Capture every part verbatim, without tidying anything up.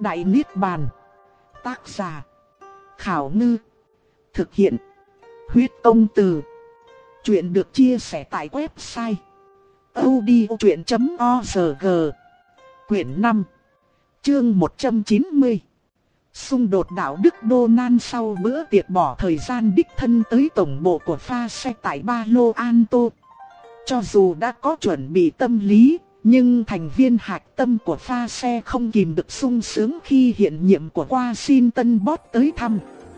Đại Niết Bàn. Tác giả Khảo Ngư. Thực hiện Huyết Công Từ. Chuyện được chia sẻ tại website audiochuyện chấm org. Quyển năm, chương một trăm chín mươi. Xung đột đạo đức. Donald sau bữa tiệc bỏ thời gian đích thân tới tổng bộ của pha xe tại Palo Alto. Cho dù đã có chuẩn bị tâm lý, nhưng thành viên hạch tâm của pha xe không kìm được sung sướng khi hiện nhiệm của Washington Post tới thăm.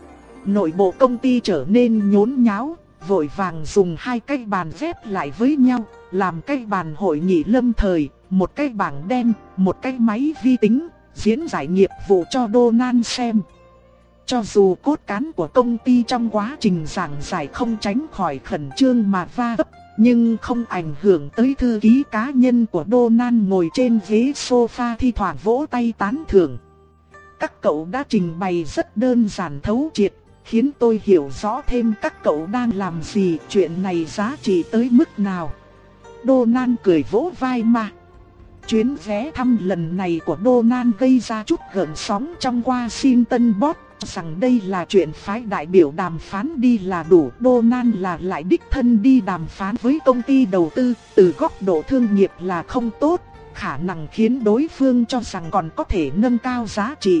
Nội bộ công ty trở nên nhốn nháo, vội vàng dùng hai cái bàn ghép lại với nhau, làm cái bàn hội nghị lâm thời, một cái bảng đen, một cái máy vi tính, diễn giải nghiệp vụ cho Donald xem. Cho dù cốt cán của công ty trong quá trình giảng giải không tránh khỏi khẩn trương mà va vấp, nhưng không ảnh hưởng tới thư ký cá nhân của Donald ngồi trên ghế sofa thi thoảng vỗ tay tán thưởng. Các cậu đã trình bày rất đơn giản thấu triệt, khiến tôi hiểu rõ thêm các cậu đang làm gì, chuyện này giá trị tới mức nào. Donald cười vỗ vai Ma. Chuyến ghé thăm lần này của Donald gây ra chút gợn sóng trong Washington Post, rằng đây là chuyện phái đại biểu đàm phán đi là đủ. Donald là lại đích thân đi đàm phán với công ty đầu tư, từ góc độ thương nghiệp là không tốt, khả năng khiến đối phương cho rằng còn có thể nâng cao giá trị.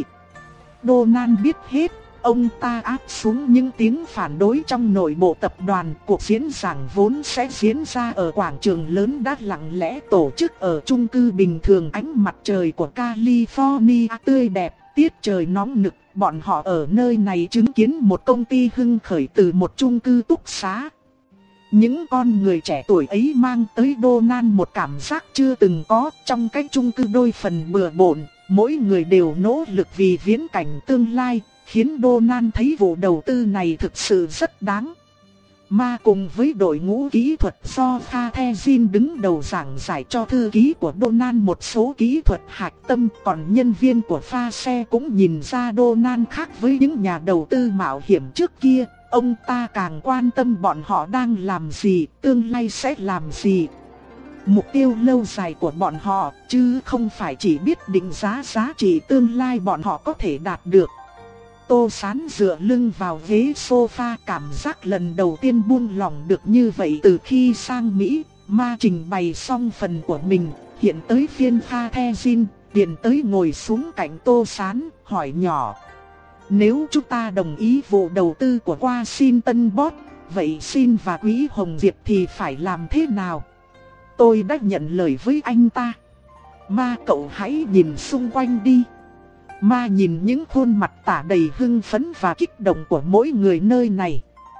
Donald biết hết. Ông ta áp xuống những tiếng phản đối trong nội bộ tập đoàn. Cuộc diễn giảng vốn sẽ diễn ra ở quảng trường lớn đã lặng lẽ tổ chức ở chung cư bình thường. Ánh mặt trời của California tươi đẹp, tiết trời nóng nực. Bọn họ ở nơi này chứng kiến một công ty hưng khởi từ một chung cư túc xá. Những con người trẻ tuổi ấy mang tới Donald một cảm giác chưa từng có. Trong cái chung cư đôi phần bừa bộn, mỗi người đều nỗ lực vì viễn cảnh tương lai, khiến Donald thấy vụ đầu tư này thực sự rất đáng. Ma cùng với đội ngũ kỹ thuật do Kha-The-Jin đứng đầu giảng giải cho thư ký của Donald một số kỹ thuật hạch tâm. Còn nhân viên của pha xe cũng nhìn ra Donald khác với những nhà đầu tư mạo hiểm trước kia. Ông ta càng quan tâm bọn họ đang làm gì, tương lai sẽ làm gì, mục tiêu lâu dài của bọn họ, chứ không phải chỉ biết định giá giá trị tương lai bọn họ có thể đạt được. Tô Sán dựa lưng vào ghế sofa, cảm giác lần đầu tiên buông lỏng được như vậy từ khi sang Mỹ. Ma trình bày xong phần của mình, hiện tới phiên Kha-The-Jin, liền tới ngồi xuống cạnh Tô Sán, hỏi nhỏ. Nếu chúng ta đồng ý vụ đầu tư của Washington Post, vậy Xin và Quý Hồng Diệp thì phải làm thế nào? Tôi đã nhận lời với anh ta. Ma cậu hãy nhìn xung quanh đi. Ma nhìn những khuôn mặt tả đầy hưng phấn và kích động của mỗi người nơi này.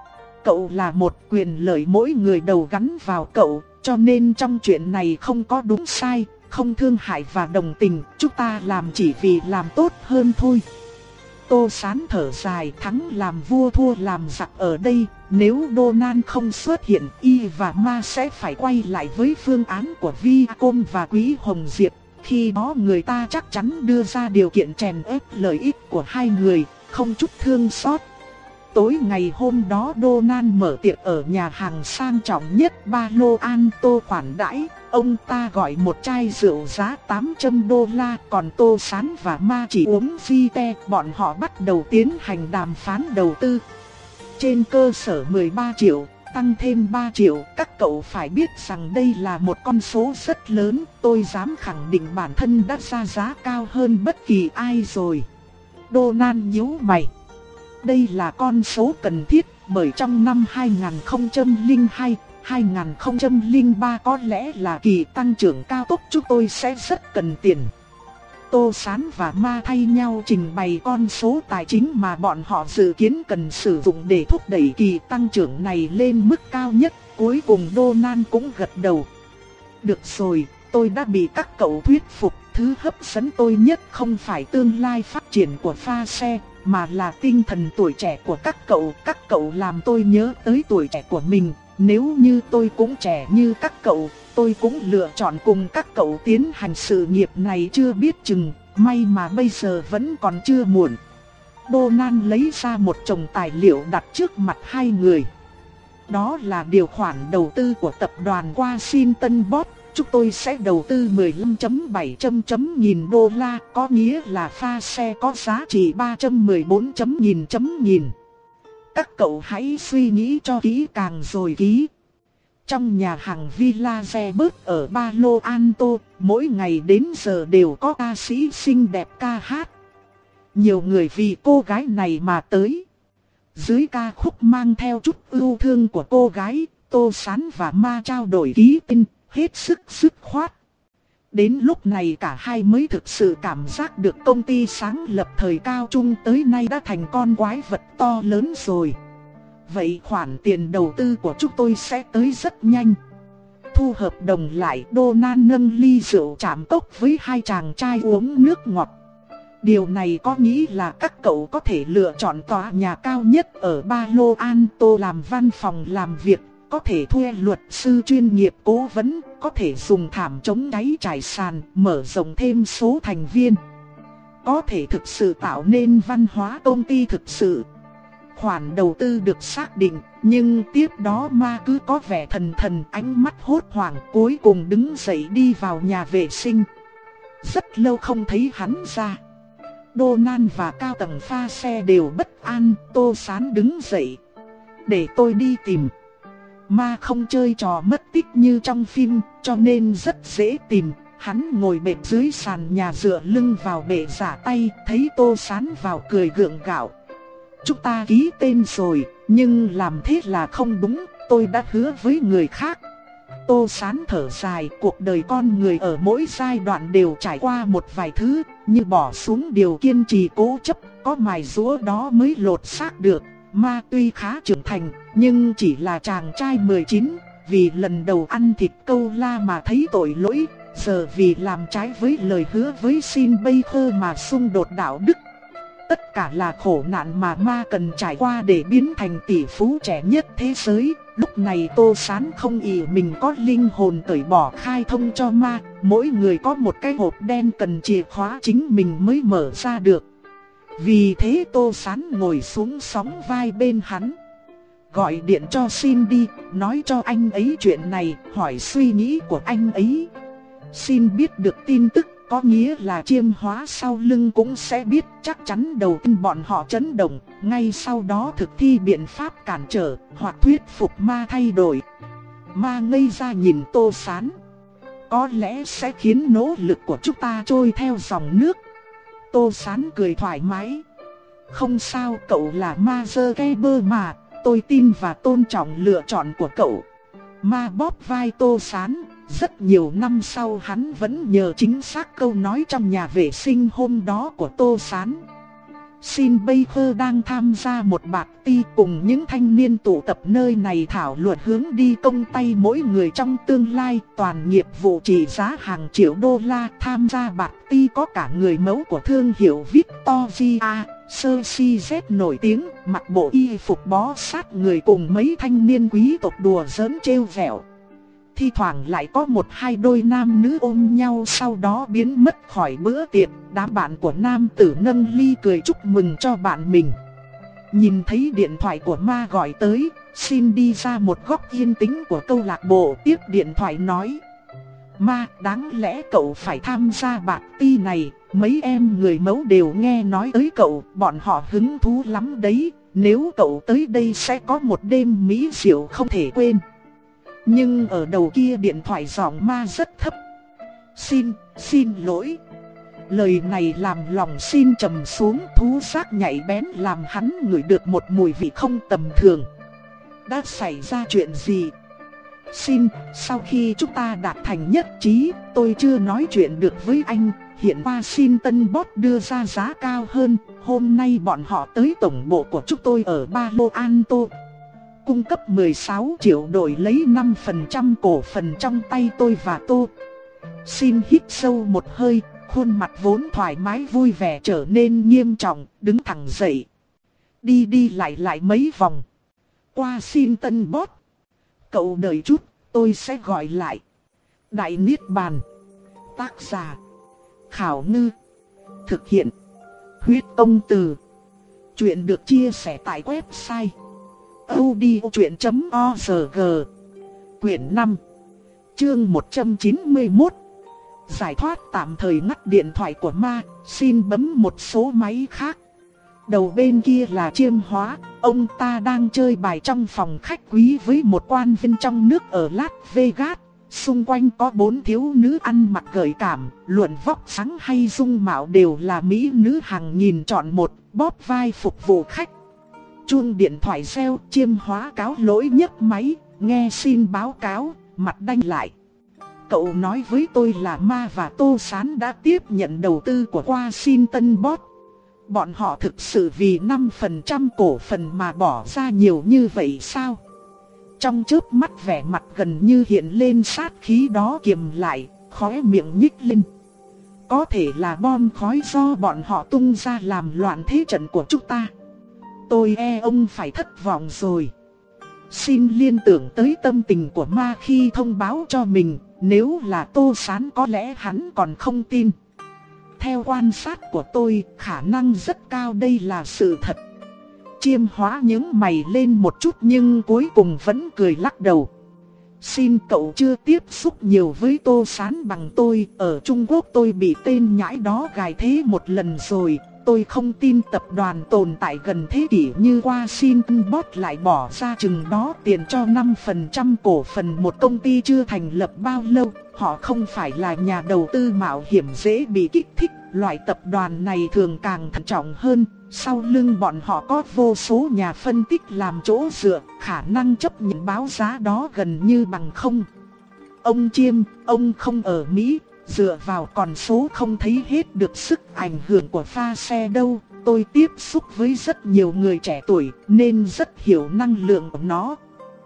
Cậu là một, quyền lợi mỗi người đều gắn vào cậu, cho nên trong chuyện này không có đúng sai, không thương hại và đồng tình, chúng ta làm chỉ vì làm tốt hơn thôi. Tô Sán thở dài, thắng làm vua thua làm giặc ở đây. Nếu Donald không xuất hiện, Y và Ma sẽ phải quay lại với phương án của Viacom và Quý Hồng Diệp. Khi đó người ta chắc chắn đưa ra điều kiện chèn ép lợi ích của hai người, không chút thương xót. Tối ngày hôm đó Donald mở tiệc ở nhà hàng sang trọng nhất Palo Alto khoản đãi. Ông ta gọi một chai rượu giá tám trăm đô la, còn Tô Sán và Ma chỉ uống vite. Bọn họ bắt đầu tiến hành đàm phán đầu tư. Trên cơ sở mười ba triệu, tăng thêm ba triệu, các cậu phải biết rằng đây là một con số rất lớn. Tôi dám khẳng định bản thân đã ra giá cao hơn bất kỳ ai rồi. Donald nhíu mày. Đây là con số cần thiết, bởi trong năm hai nghìn không trăm lẻ hai, hai nghìn không trăm lẻ ba có lẽ là kỳ tăng trưởng cao tốc, chúng tôi sẽ rất cần tiền. Tô Sán và Ma thay nhau trình bày con số tài chính mà bọn họ dự kiến cần sử dụng để thúc đẩy kỳ tăng trưởng này lên mức cao nhất. Cuối cùng Donald cũng gật đầu. Được rồi, tôi đã bị các cậu thuyết phục. Thứ hấp dẫn tôi nhất không phải tương lai phát triển của pha xe, mà là tinh thần tuổi trẻ của các cậu. Các cậu làm tôi nhớ tới tuổi trẻ của mình. Nếu như tôi cũng trẻ như các cậu, tôi cũng lựa chọn cùng các cậu tiến hành sự nghiệp này chưa biết chừng. May mà bây giờ vẫn còn chưa muộn. Donald lấy ra một chồng tài liệu đặt trước mặt hai người. Đó là điều khoản đầu tư của tập đoàn Washington Post. chúng tôi sẽ đầu tư mười lăm phẩy bảy trăm nghìn đô la, có nghĩa là pha xe có giá trị ba trăm mười bốn nghìn nghìn. Các cậu hãy suy nghĩ cho kỹ càng rồi ký. Trong nhà hàng Villa Zebus ở Palo Alto, mỗi ngày đến giờ đều có ca sĩ xinh đẹp ca hát. Nhiều người vì cô gái này mà tới. Dưới ca khúc mang theo chút ưu thương của cô gái, Tô Sán và Ma trao đổi ký tên, hết sức dứt khoát. Đến lúc này cả hai mới thực sự cảm giác được công ty sáng lập thời cao trung tới nay đã thành con quái vật to lớn rồi. Vậy khoản tiền đầu tư của chúng tôi sẽ tới rất nhanh. Thu hợp đồng lại, Donald nâng ly rượu chạm cốc với hai chàng trai uống nước ngọt. Điều này có nghĩa là các cậu có thể lựa chọn tòa nhà cao nhất ở Palo Alto làm văn phòng làm việc, có thể thuê luật sư chuyên nghiệp cố vấn, có thể dùng thảm chống cháy trải sàn, mở rộng thêm số thành viên. Có thể thực sự tạo nên văn hóa công ty thực sự. Khoản đầu tư được xác định, nhưng tiếp đó Ma cứ có vẻ thần thần, ánh mắt hốt hoảng, cuối cùng đứng dậy đi vào nhà vệ sinh. Rất lâu không thấy hắn ra. Donald và cao tầng pha xe đều bất an. Tô Sán đứng dậy. Để tôi đi tìm. Ma không chơi trò mất tích như trong phim, cho nên rất dễ tìm. Hắn ngồi bệt dưới sàn nhà dựa lưng vào bệ giả tay, thấy Tô Sán vào cười gượng gạo. Chúng ta ký tên rồi, nhưng làm thế là không đúng, tôi đã hứa với người khác. Tô Sán thở dài, cuộc đời con người ở mỗi giai đoạn đều trải qua một vài thứ, như bỏ xuống điều kiên trì cố chấp, có mài rũa đó mới lột xác được. Ma tuy khá trưởng thành, nhưng chỉ là chàng trai mười chín, vì lần đầu ăn thịt câu la mà thấy tội lỗi, giờ vì làm trái với lời hứa với Sin Baker mà xung đột đạo đức. Tất cả là khổ nạn mà Ma cần trải qua để biến thành tỷ phú trẻ nhất thế giới. Lúc này Tô Sán không ỷ mình có linh hồn cởi bỏ khai thông cho Ma. Mỗi người có một cái hộp đen cần chìa khóa chính mình mới mở ra được. Vì thế Tô Sán ngồi xuống sóng vai bên hắn. Gọi điện cho Sin đi, nói cho anh ấy chuyện này, hỏi suy nghĩ của anh ấy. Sin biết được tin tức, có nghĩa là Chiêm Hóa sau lưng cũng sẽ biết. Chắc chắn đầu tiên bọn họ chấn động, ngay sau đó thực thi biện pháp cản trở, hoặc thuyết phục Ma thay đổi. Ma ngây ra nhìn Tô Sán. Có lẽ sẽ khiến nỗ lực của chúng ta trôi theo dòng nước. Tô Sán cười thoải mái. Không sao, cậu là Ma Zuckerberg mà, tôi tin và tôn trọng lựa chọn của cậu. Ma bóp vai Tô Sán. Rất nhiều năm sau hắn vẫn nhớ chính xác câu nói trong nhà vệ sinh hôm đó của Tô Sán. Sin Baker đang tham gia một party cùng những thanh niên tụ tập nơi này thảo luận hướng đi công tay mỗi người trong tương lai, toàn nghiệp vụ trị giá hàng triệu đô la. Tham gia party có cả người mẫu của thương hiệu Victoria Secret nổi tiếng, mặc bộ y phục bó sát người cùng mấy thanh niên quý tộc đùa giỡn trêu vẹo. Thi thoảng lại có một hai đôi nam nữ ôm nhau sau đó biến mất khỏi bữa tiệc. Đám bạn của nam tử nâng ly cười chúc mừng cho bạn mình. Nhìn thấy điện thoại của Ma gọi tới, Sin đi ra một góc yên tĩnh của câu lạc bộ tiếp điện thoại nói: Ma, đáng lẽ cậu phải tham gia party này, mấy em người mẫu đều nghe nói tới cậu, bọn họ hứng thú lắm đấy. Nếu cậu tới đây sẽ có một đêm mỹ diệu không thể quên. Nhưng ở đầu kia điện thoại giọng Ma rất thấp. Xin, xin lỗi. Lời này làm lòng Sin trầm xuống, thú giác nhạy bén làm hắn ngửi được một mùi vị không tầm thường. Đã xảy ra chuyện gì? Sin, sau khi chúng ta đạt thành nhất trí, tôi chưa nói chuyện được với anh. Hiện Washington Post đưa ra giá cao hơn, hôm nay bọn họ tới tổng bộ của chúng tôi ở Palo Alto. Cung cấp mười sáu triệu đổi lấy năm phần trăm cổ phần trong tay tôi và Tô. Sin hít sâu một hơi, khuôn mặt vốn thoải mái vui vẻ trở nên nghiêm trọng, đứng thẳng dậy. Đi đi lại lại mấy vòng. Washington Post. Cậu đợi chút, tôi sẽ gọi lại. Đại Niết Bàn. Tác giả: Khảo Ngư. Thực hiện: Huyết Công Từ. Chuyện được chia sẻ tại website audio chuyện chấm org. Quyển năm, Chương một trăm chín mươi mốt. Giải thoát tạm thời ngắt điện thoại của ma, xin bấm một số máy khác. Đầu bên kia là Chiêm Hóa, ông ta đang chơi bài trong phòng khách quý với một quan viên trong nước ở Las Vegas. Xung quanh có bốn thiếu nữ ăn mặc gợi cảm, luận vóc sáng hay dung mạo đều là mỹ nữ hàng nghìn chọn một, bóp vai phục vụ khách. Chuông điện thoại reo, Chiêm Hóa cáo lỗi nhấc máy, nghe xin báo cáo, mặt đanh lại. Cậu nói với tôi là Ma và Tô Sán đã tiếp nhận đầu tư của Washington Bot. Bọn họ thực sự vì năm phần trăm cổ phần mà bỏ ra nhiều như vậy sao? Trong chớp mắt vẻ mặt gần như hiện lên sát khí đó kiềm lại, khóe miệng nhích lên. Có thể là bom khói do bọn họ tung ra làm loạn thế trận của chúng ta. Tôi e ông phải thất vọng rồi. Xin liên tưởng tới tâm tình của Ma khi thông báo cho mình, nếu là Tô Sán có lẽ hắn còn không tin. Theo quan sát của tôi, khả năng rất cao đây là sự thật. Chiêm Hóa nhướng mày lên một chút nhưng cuối cùng vẫn cười lắc đầu. Xin cậu chưa tiếp xúc nhiều với Tô Sán bằng tôi, ở Trung Quốc tôi bị tên nhãi đó gài thế một lần rồi. Tôi không tin tập đoàn tồn tại gần thế kỷ như Washington Bot lại bỏ ra chừng đó tiền cho năm phần trăm cổ phần một công ty chưa thành lập bao lâu. Họ không phải là nhà đầu tư mạo hiểm dễ bị kích thích, loại tập đoàn này thường càng thận trọng hơn. Sau lưng bọn họ có vô số nhà phân tích làm chỗ dựa, khả năng chấp nhận báo giá đó gần như bằng không. Ông Chiêm, ông không ở Mỹ. Dựa vào con số không thấy hết được sức ảnh hưởng của pha xe đâu. Tôi tiếp xúc với rất nhiều người trẻ tuổi nên rất hiểu năng lượng của nó.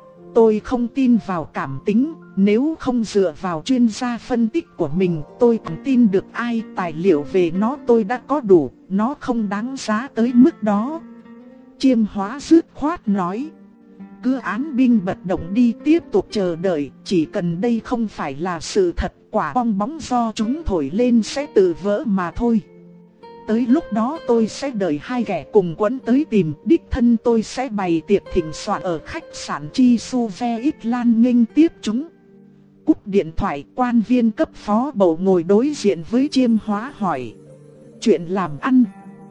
Tôi không tin vào cảm tính, nếu không dựa vào chuyên gia phân tích của mình tôi còn tin được ai. Tài liệu về nó tôi đã có đủ, nó không đáng giá tới mức đó. Chiêm Hóa dứt khoát nói. Cứ án binh bất động đi, tiếp tục chờ đợi, chỉ cần đây không phải là sự thật, quả bong bóng do chúng thổi lên sẽ tự vỡ mà thôi. Tới lúc đó tôi sẽ đợi hai kẻ cùng quấn tới tìm, đích thân tôi sẽ bày tiệc thịnh soạn ở khách sạn Chi Su Ve Ít Lan nghênh tiếp chúng. Cúp điện thoại, quan viên cấp phó bầu ngồi đối diện với Chiêm Hóa hỏi. Chuyện làm ăn.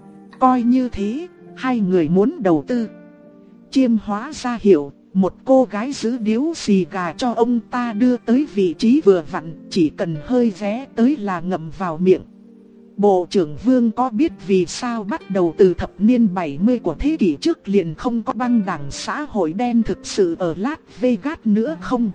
Coi như thế, hai người muốn đầu tư. Chiêm Hóa ra hiệu, một cô gái giữ điếu xì gà cho ông ta đưa tới vị trí vừa vặn, chỉ cần hơi ghé tới là ngậm vào miệng. Bộ trưởng Vương có biết vì sao bắt đầu từ thập niên bảy mươi của thế kỷ trước liền không có băng đảng xã hội đen thực sự ở Las Vegas nữa không?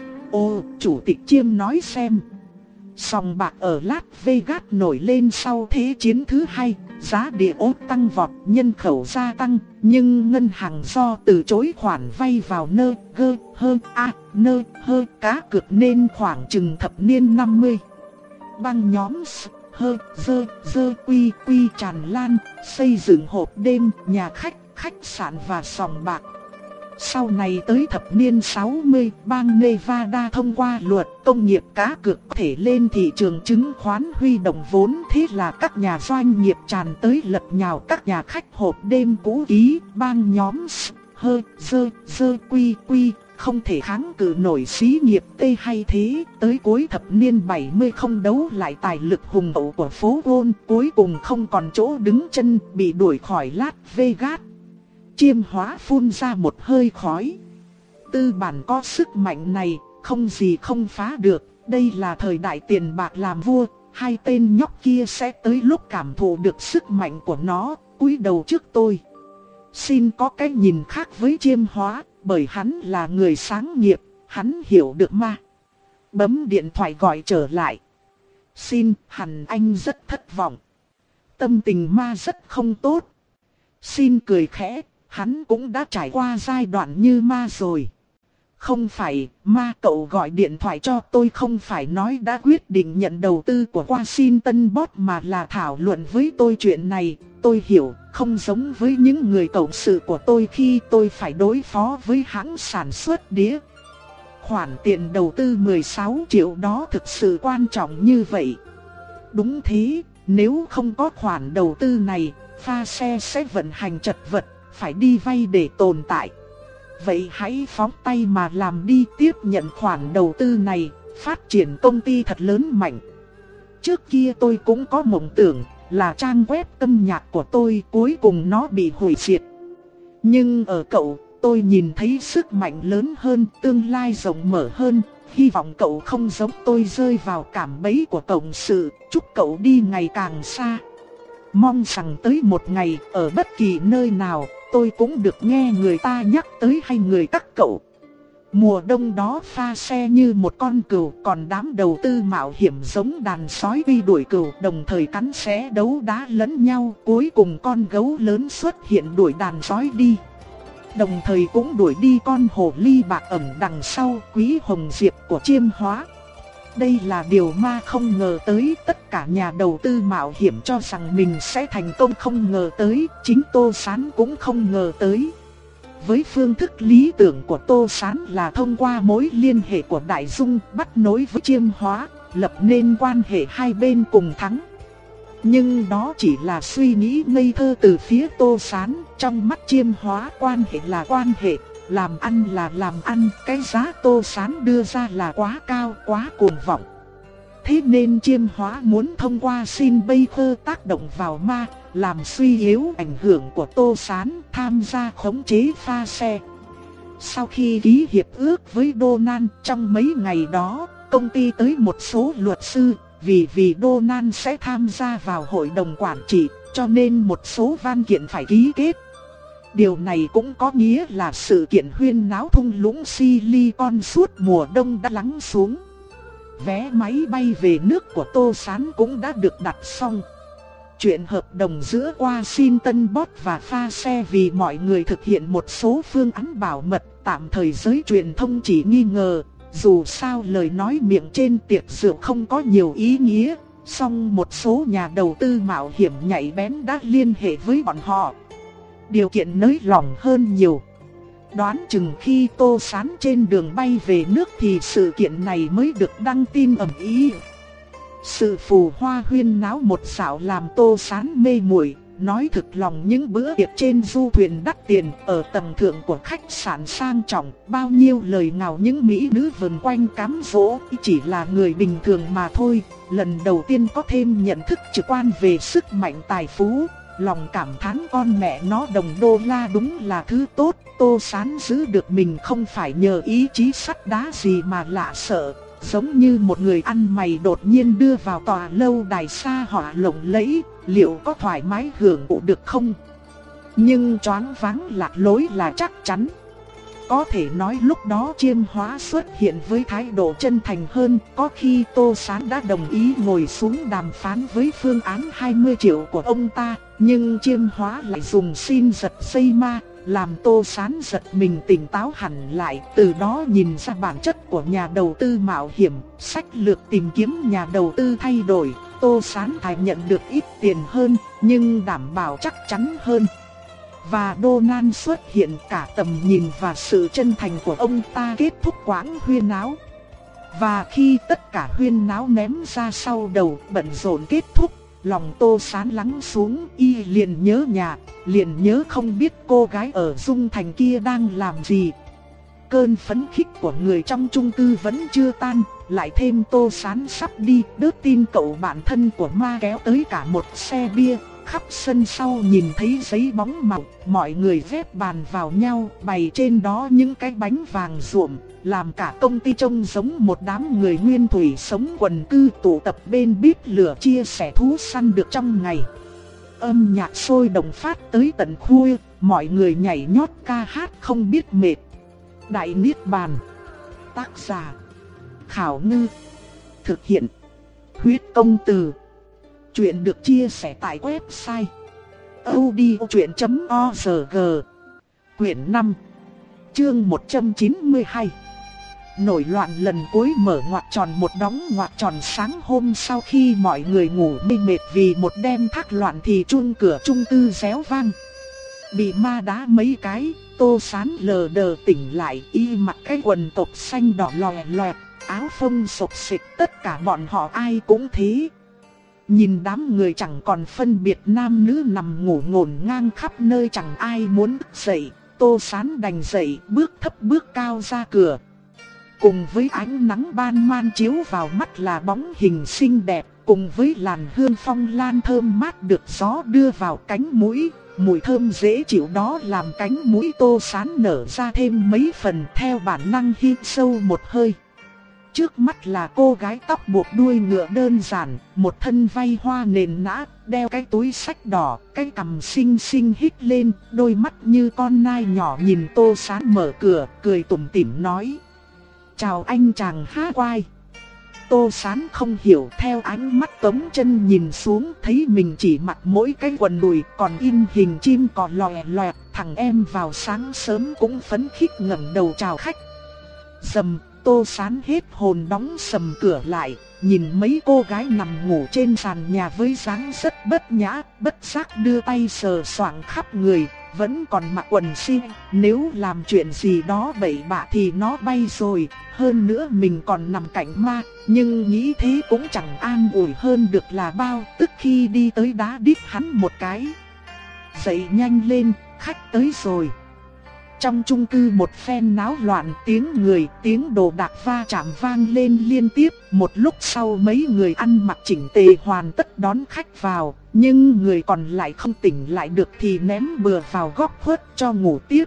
Ồ, Chủ tịch Chiêm nói xem. Sòng bạc ở Las Vegas nổi lên sau Thế chiến thứ hai, giá địa ốt tăng vọt, nhân khẩu gia tăng, nhưng ngân hàng do từ chối khoản vay vào nơ, gơ, hơ, a, nơ, hơ, cá cược nên khoảng chừng thập niên năm mươi. Băng nhóm s, hơ, dơ, dơ, quy, quy tràn lan, xây dựng hộp đêm, nhà khách, khách sạn và sòng bạc. Sau này tới thập niên sáu mươi, bang Nevada thông qua luật công nghiệp cá cược có thể lên thị trường chứng khoán huy động vốn. Thế là các nhà doanh nghiệp tràn tới lật nhào các nhà khách hộp đêm cũ kỹ. Bang nhóm S, hơ, dơ, dơ, quy, quy, không thể kháng cự nổi xí nghiệp Tây hay thế. Tới cuối thập niên bảy mươi không đấu lại tài lực hùng hậu của phố Wall, cuối cùng không còn chỗ đứng chân, bị đuổi khỏi Las Vegas. Chiêm Hóa phun ra một hơi khói. Tư bản có sức mạnh này, không gì không phá được. Đây là thời đại tiền bạc làm vua. Hai tên nhóc kia sẽ tới lúc cảm thụ được sức mạnh của nó, cúi đầu trước tôi. Xin có cái nhìn khác với Chiêm Hóa, bởi hắn là người sáng nghiệp, hắn hiểu được ma. Bấm điện thoại gọi trở lại. Xin, hẳn anh rất thất vọng. Tâm tình ma rất không tốt. Xin cười khẽ. Hắn cũng đã trải qua giai đoạn như ma rồi. Không phải, Ma cậu gọi điện thoại cho tôi không phải nói đã quyết định nhận đầu tư của Washington Bot mà là thảo luận với tôi chuyện này. Tôi hiểu, không giống với những người cộng sự của tôi khi tôi phải đối phó với hãng sản xuất đĩa. Khoản tiền đầu tư mười sáu triệu đó thực sự quan trọng như vậy. Đúng thế, nếu không có khoản đầu tư này, pha xe sẽ vận hành chật vật, phải đi vay để tồn tại. Vậy hãy phóng tay mà làm đi, tiếp nhận khoản đầu tư này, phát triển công ty thật lớn mạnh. Trước kia tôi cũng có mộng tưởng là trang web âm nhạc của tôi cuối cùng nó bị hủy diệt. Nhưng ở cậu, tôi nhìn thấy sức mạnh lớn hơn, tương lai rộng mở hơn. Hy vọng cậu không giống tôi rơi vào cảm bẫy của cộng sự, chúc cậu đi ngày càng xa. Mong rằng tới một ngày, ở bất kỳ nơi nào, tôi cũng được nghe người ta nhắc tới hay người các cậu. Mùa đông đó pha xe như một con cừu, còn đám đầu tư mạo hiểm giống đàn sói đi đuổi cừu, đồng thời cắn xé đấu đá lẫn nhau. Cuối cùng con gấu lớn xuất hiện đuổi đàn sói đi, đồng thời cũng đuổi đi con hồ ly bạc ẩn đằng sau Quý Hồng Diệp của Chiêm Hóa. Đây là điều ma không ngờ tới, tất cả nhà đầu tư mạo hiểm cho rằng mình sẽ thành công không ngờ tới, chính Tô Sán cũng không ngờ tới. Với phương thức lý tưởng của Tô Sán là thông qua mối liên hệ của Đại Dung bắt nối với Chiêm Hóa, lập nên quan hệ hai bên cùng thắng. Nhưng đó chỉ là suy nghĩ ngây thơ từ phía Tô Sán, trong mắt Chiêm Hóa quan hệ là quan hệ, làm ăn là làm ăn, cái giá Tô Sán đưa ra là quá cao, quá cuồng vọng. Thế nên Chiêm Hóa muốn thông qua Sin Baker tác động vào ma, làm suy yếu ảnh hưởng của Tô Sán, tham gia khống chế pha xe. Sau khi ký hiệp ước với Donald, trong mấy ngày đó, công ty tới một số luật sư, vì vì Donald sẽ tham gia vào hội đồng quản trị, cho nên một số văn kiện phải ký kết. Điều này cũng có nghĩa là sự kiện huyên náo thung lũng Silicon suốt mùa đông đã lắng xuống. Vé máy bay về nước của Tô Sán cũng đã được đặt xong. Chuyện hợp đồng giữa Washington Post và pha xe vì mọi người thực hiện một số phương án bảo mật, tạm thời giới truyền thông chỉ nghi ngờ. Dù sao lời nói miệng trên tiệc rượu không có nhiều ý nghĩa, song một số nhà đầu tư mạo hiểm nhạy bén đã liên hệ với bọn họ. Điều kiện nới lỏng hơn nhiều. Đoán chừng khi Tô Sán trên đường bay về nước thì sự kiện này mới được đăng tin ầm ĩ. Sự phù hoa huyên náo một xảo làm Tô Sán mê muội. Nói thực lòng, những bữa tiệc trên du thuyền đắt tiền, ở tầng thượng của khách sạn sang trọng, bao nhiêu lời ngào những mỹ nữ vần quanh cám dỗ, chỉ là người bình thường mà thôi. Lần đầu tiên có thêm nhận thức trực quan về sức mạnh tài phú, lòng cảm thán con mẹ nó đồng đô la đúng là thứ tốt. Tô Sán giữ được mình không phải nhờ ý chí sắt đá gì mà lạ sợ, giống như một người ăn mày đột nhiên đưa vào tòa lâu đài xa họa lộng lẫy, liệu có thoải mái hưởng thụ được không? Nhưng choáng váng lạc lối là chắc chắn. Có thể nói lúc đó Chiêm Hóa xuất hiện với thái độ chân thành hơn, có khi Tô Sán đã đồng ý ngồi xuống đàm phán với phương án hai mươi triệu của ông ta, nhưng Chiêm Hóa lại dùng xin giật dây ma, làm Tô Sán giật mình tỉnh táo hẳn lại, từ đó nhìn ra bản chất của nhà đầu tư mạo hiểm, sách lược tìm kiếm nhà đầu tư thay đổi. Tô Sán phải nhận được ít tiền hơn, nhưng đảm bảo chắc chắn hơn. Và Donald xuất hiện, cả tầm nhìn và sự chân thành của ông ta kết thúc quãng huyên náo. Và khi tất cả huyên náo ném ra sau đầu, bận rộn kết thúc, lòng Tô Sán lắng xuống, y liền nhớ nhà, liền nhớ không biết cô gái ở Dung Thành kia đang làm gì. Cơn phấn khích của người trong chung cư vẫn chưa tan, lại thêm Tô Sán sắp đi, đớt tin cậu bạn thân của ma kéo tới cả một xe bia. Khắp sân sau nhìn thấy giấy bóng màu, mọi người ghép bàn vào nhau, bày trên đó những cái bánh vàng ruộm, làm cả công ty trông giống một đám người nguyên thủy sống quần cư tụ tập bên bếp lửa chia sẻ thú săn được trong ngày. Âm nhạc sôi động phát tới tận khuya, mọi người nhảy nhót ca hát không biết mệt. Đại Niết Bàn. Tác giả Khảo Ngư. Thực hiện Huyết Công Từ. Chuyện được chia sẻ tại website audiochuyện chấm org. Quyển năm, chương một trăm chín mươi hai. Nổi loạn lần cuối mở ngoặc tròn một đóng ngoặc tròn. Sáng hôm sau khi mọi người ngủ mê mệt vì một đêm thác loạn thì chuông cửa chung cư réo vang. Bị ma đá mấy cái, Tô Sán lờ đờ tỉnh lại, y mặc cái quần tộc xanh đỏ lòe loẹt, áo phông xộc xịch, tất cả bọn họ ai cũng thế. Nhìn đám người chẳng còn phân biệt nam nữ nằm ngủ ngổn ngang khắp nơi, chẳng ai muốn thức dậy. Tô Sán đành dậy, bước thấp bước cao ra cửa. cùng với ánh nắng ban man chiếu vào mắt là bóng hình xinh đẹp, cùng với làn hương phong lan thơm mát được gió đưa vào cánh mũi. Mùi thơm dễ chịu đó làm cánh mũi Tô Sán nở ra thêm mấy phần, theo bản năng hít sâu một hơi. Trước mắt là cô gái tóc buộc đuôi ngựa đơn giản, một thân vay hoa nền nã, đeo cái túi xách đỏ, cái cằm xinh xinh hít lên, đôi mắt như con nai nhỏ nhìn Tô Sán mở cửa, cười tủm tỉm nói: "Chào anh chàng há quai." Tô Sán không hiểu, theo ánh mắt Tống Chân nhìn xuống thấy mình chỉ mặc mỗi cái quần đùi còn in hình chim cò lòe loẹt, thằng em vào sáng sớm cũng phấn khích ngẩng đầu chào khách. Dầm, Tô Sán hết hồn đóng sầm cửa lại, nhìn mấy cô gái nằm ngủ trên sàn nhà với dáng rất bất nhã, bất giác đưa tay sờ soạng khắp người, vẫn còn mặc quần jean, nếu làm chuyện gì đó bậy bạ thì nó bay rồi, hơn nữa mình còn nằm cạnh ma, nhưng nghĩ thế cũng chẳng an ủi hơn được là bao, tức khi đi tới đá đít hắn một cái. Dậy nhanh lên, khách tới rồi. Trong chung cư một phen náo loạn, tiếng người, tiếng đồ đạc va chạm vang lên liên tiếp. Một lúc sau mấy người ăn mặc chỉnh tề hoàn tất đón khách vào, nhưng người còn lại không tỉnh lại được thì ném bừa vào góc khuất cho ngủ tiếp.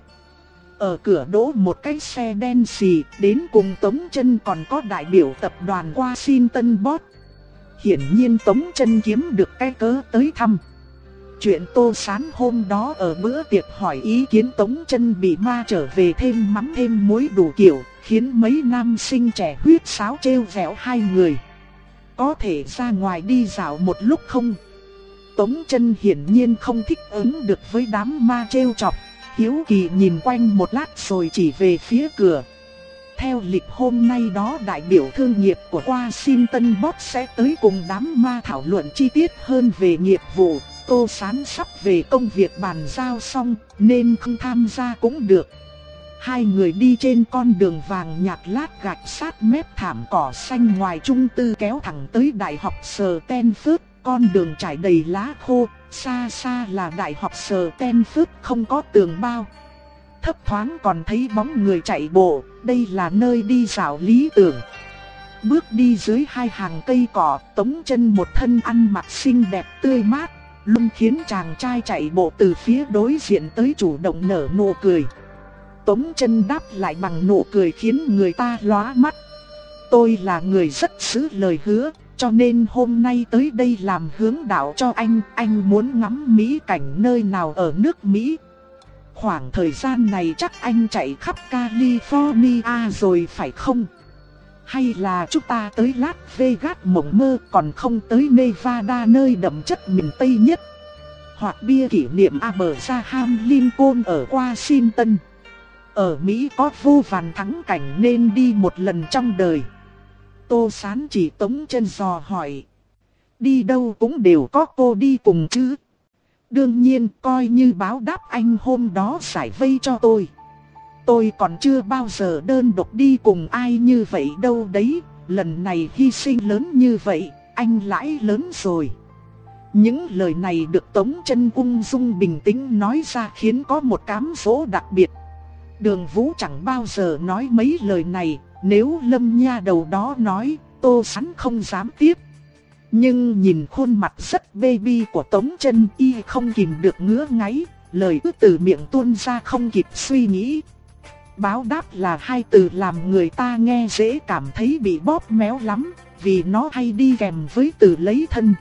Ở cửa đỗ một cái xe đen xì, đến cùng Tống Chân còn có đại biểu tập đoàn Washington Post. Hiển nhiên Tống Chân kiếm được cái cớ tới thăm. Chuyện Tô Sán hôm đó ở bữa tiệc hỏi ý kiến Tống Chân bị ma trở về thêm mắm thêm muối đủ kiểu, khiến mấy nam sinh trẻ huyết sáo trêu vẻo hai người. Có thể ra ngoài đi dạo một lúc không? Tống Chân hiển nhiên không thích ứng được với đám ma trêu chọc, hiếu kỳ nhìn quanh một lát rồi chỉ về phía cửa. Theo lịch hôm nay đó đại biểu thương nghiệp của Washington Post sẽ tới cùng đám ma thảo luận chi tiết hơn về nghiệp vụ. Tô Sán sắp về công việc bàn giao xong nên không tham gia cũng được. Hai người đi trên con đường vàng nhạt lát gạch sát mép thảm cỏ xanh ngoài chung tư kéo thẳng tới Đại học Stanford. Con đường trải đầy lá khô, xa xa là Đại học Stanford không có tường bao. Thấp thoáng còn thấy bóng người chạy bộ, đây là nơi đi dạo lý tưởng. Bước đi dưới hai hàng cây cỏ, Tống Chân một thân ăn mặc xinh đẹp tươi mát, luôn khiến chàng trai chạy bộ từ phía đối diện tới chủ động nở nụ cười. Tống Chân đáp lại bằng nụ cười khiến người ta lóa mắt. Tôi là người rất giữ lời hứa, cho nên hôm nay tới đây làm hướng đạo cho anh. Anh muốn ngắm mỹ cảnh nơi nào ở nước Mỹ? Khoảng thời gian này chắc anh chạy khắp California rồi phải không? Hay là chúng ta tới Las Vegas mộng mơ còn không tới Nevada nơi đậm chất miền Tây nhất? Hoặc bia kỷ niệm Abraham Lincoln ở Washington. Ở Mỹ có vô vàn thắng cảnh nên đi một lần trong đời. Tô Sán chỉ Tống Chân dò hỏi. Đi đâu cũng đều có cô đi cùng chứ? Đương nhiên coi như báo đáp anh hôm đó giải vây cho tôi. Tôi còn chưa bao giờ đơn độc đi cùng ai như vậy đâu đấy. Lần này hy sinh lớn như vậy, anh lãi lớn rồi. Những lời này được Tống Chân ung dung bình tĩnh nói ra khiến có một cám dỗ đặc biệt. Đường Vũ chẳng bao giờ nói mấy lời này, nếu Lâm nha đầu đó nói, Tô Sán không dám tiếp. Nhưng nhìn khuôn mặt rất baby của Tống Chân, y không kìm được ngứa ngáy, lời cứ từ miệng tuôn ra không kịp suy nghĩ. Báo đáp là hai từ làm người ta nghe dễ cảm thấy bị bóp méo lắm, vì nó hay đi kèm với từ lấy thân.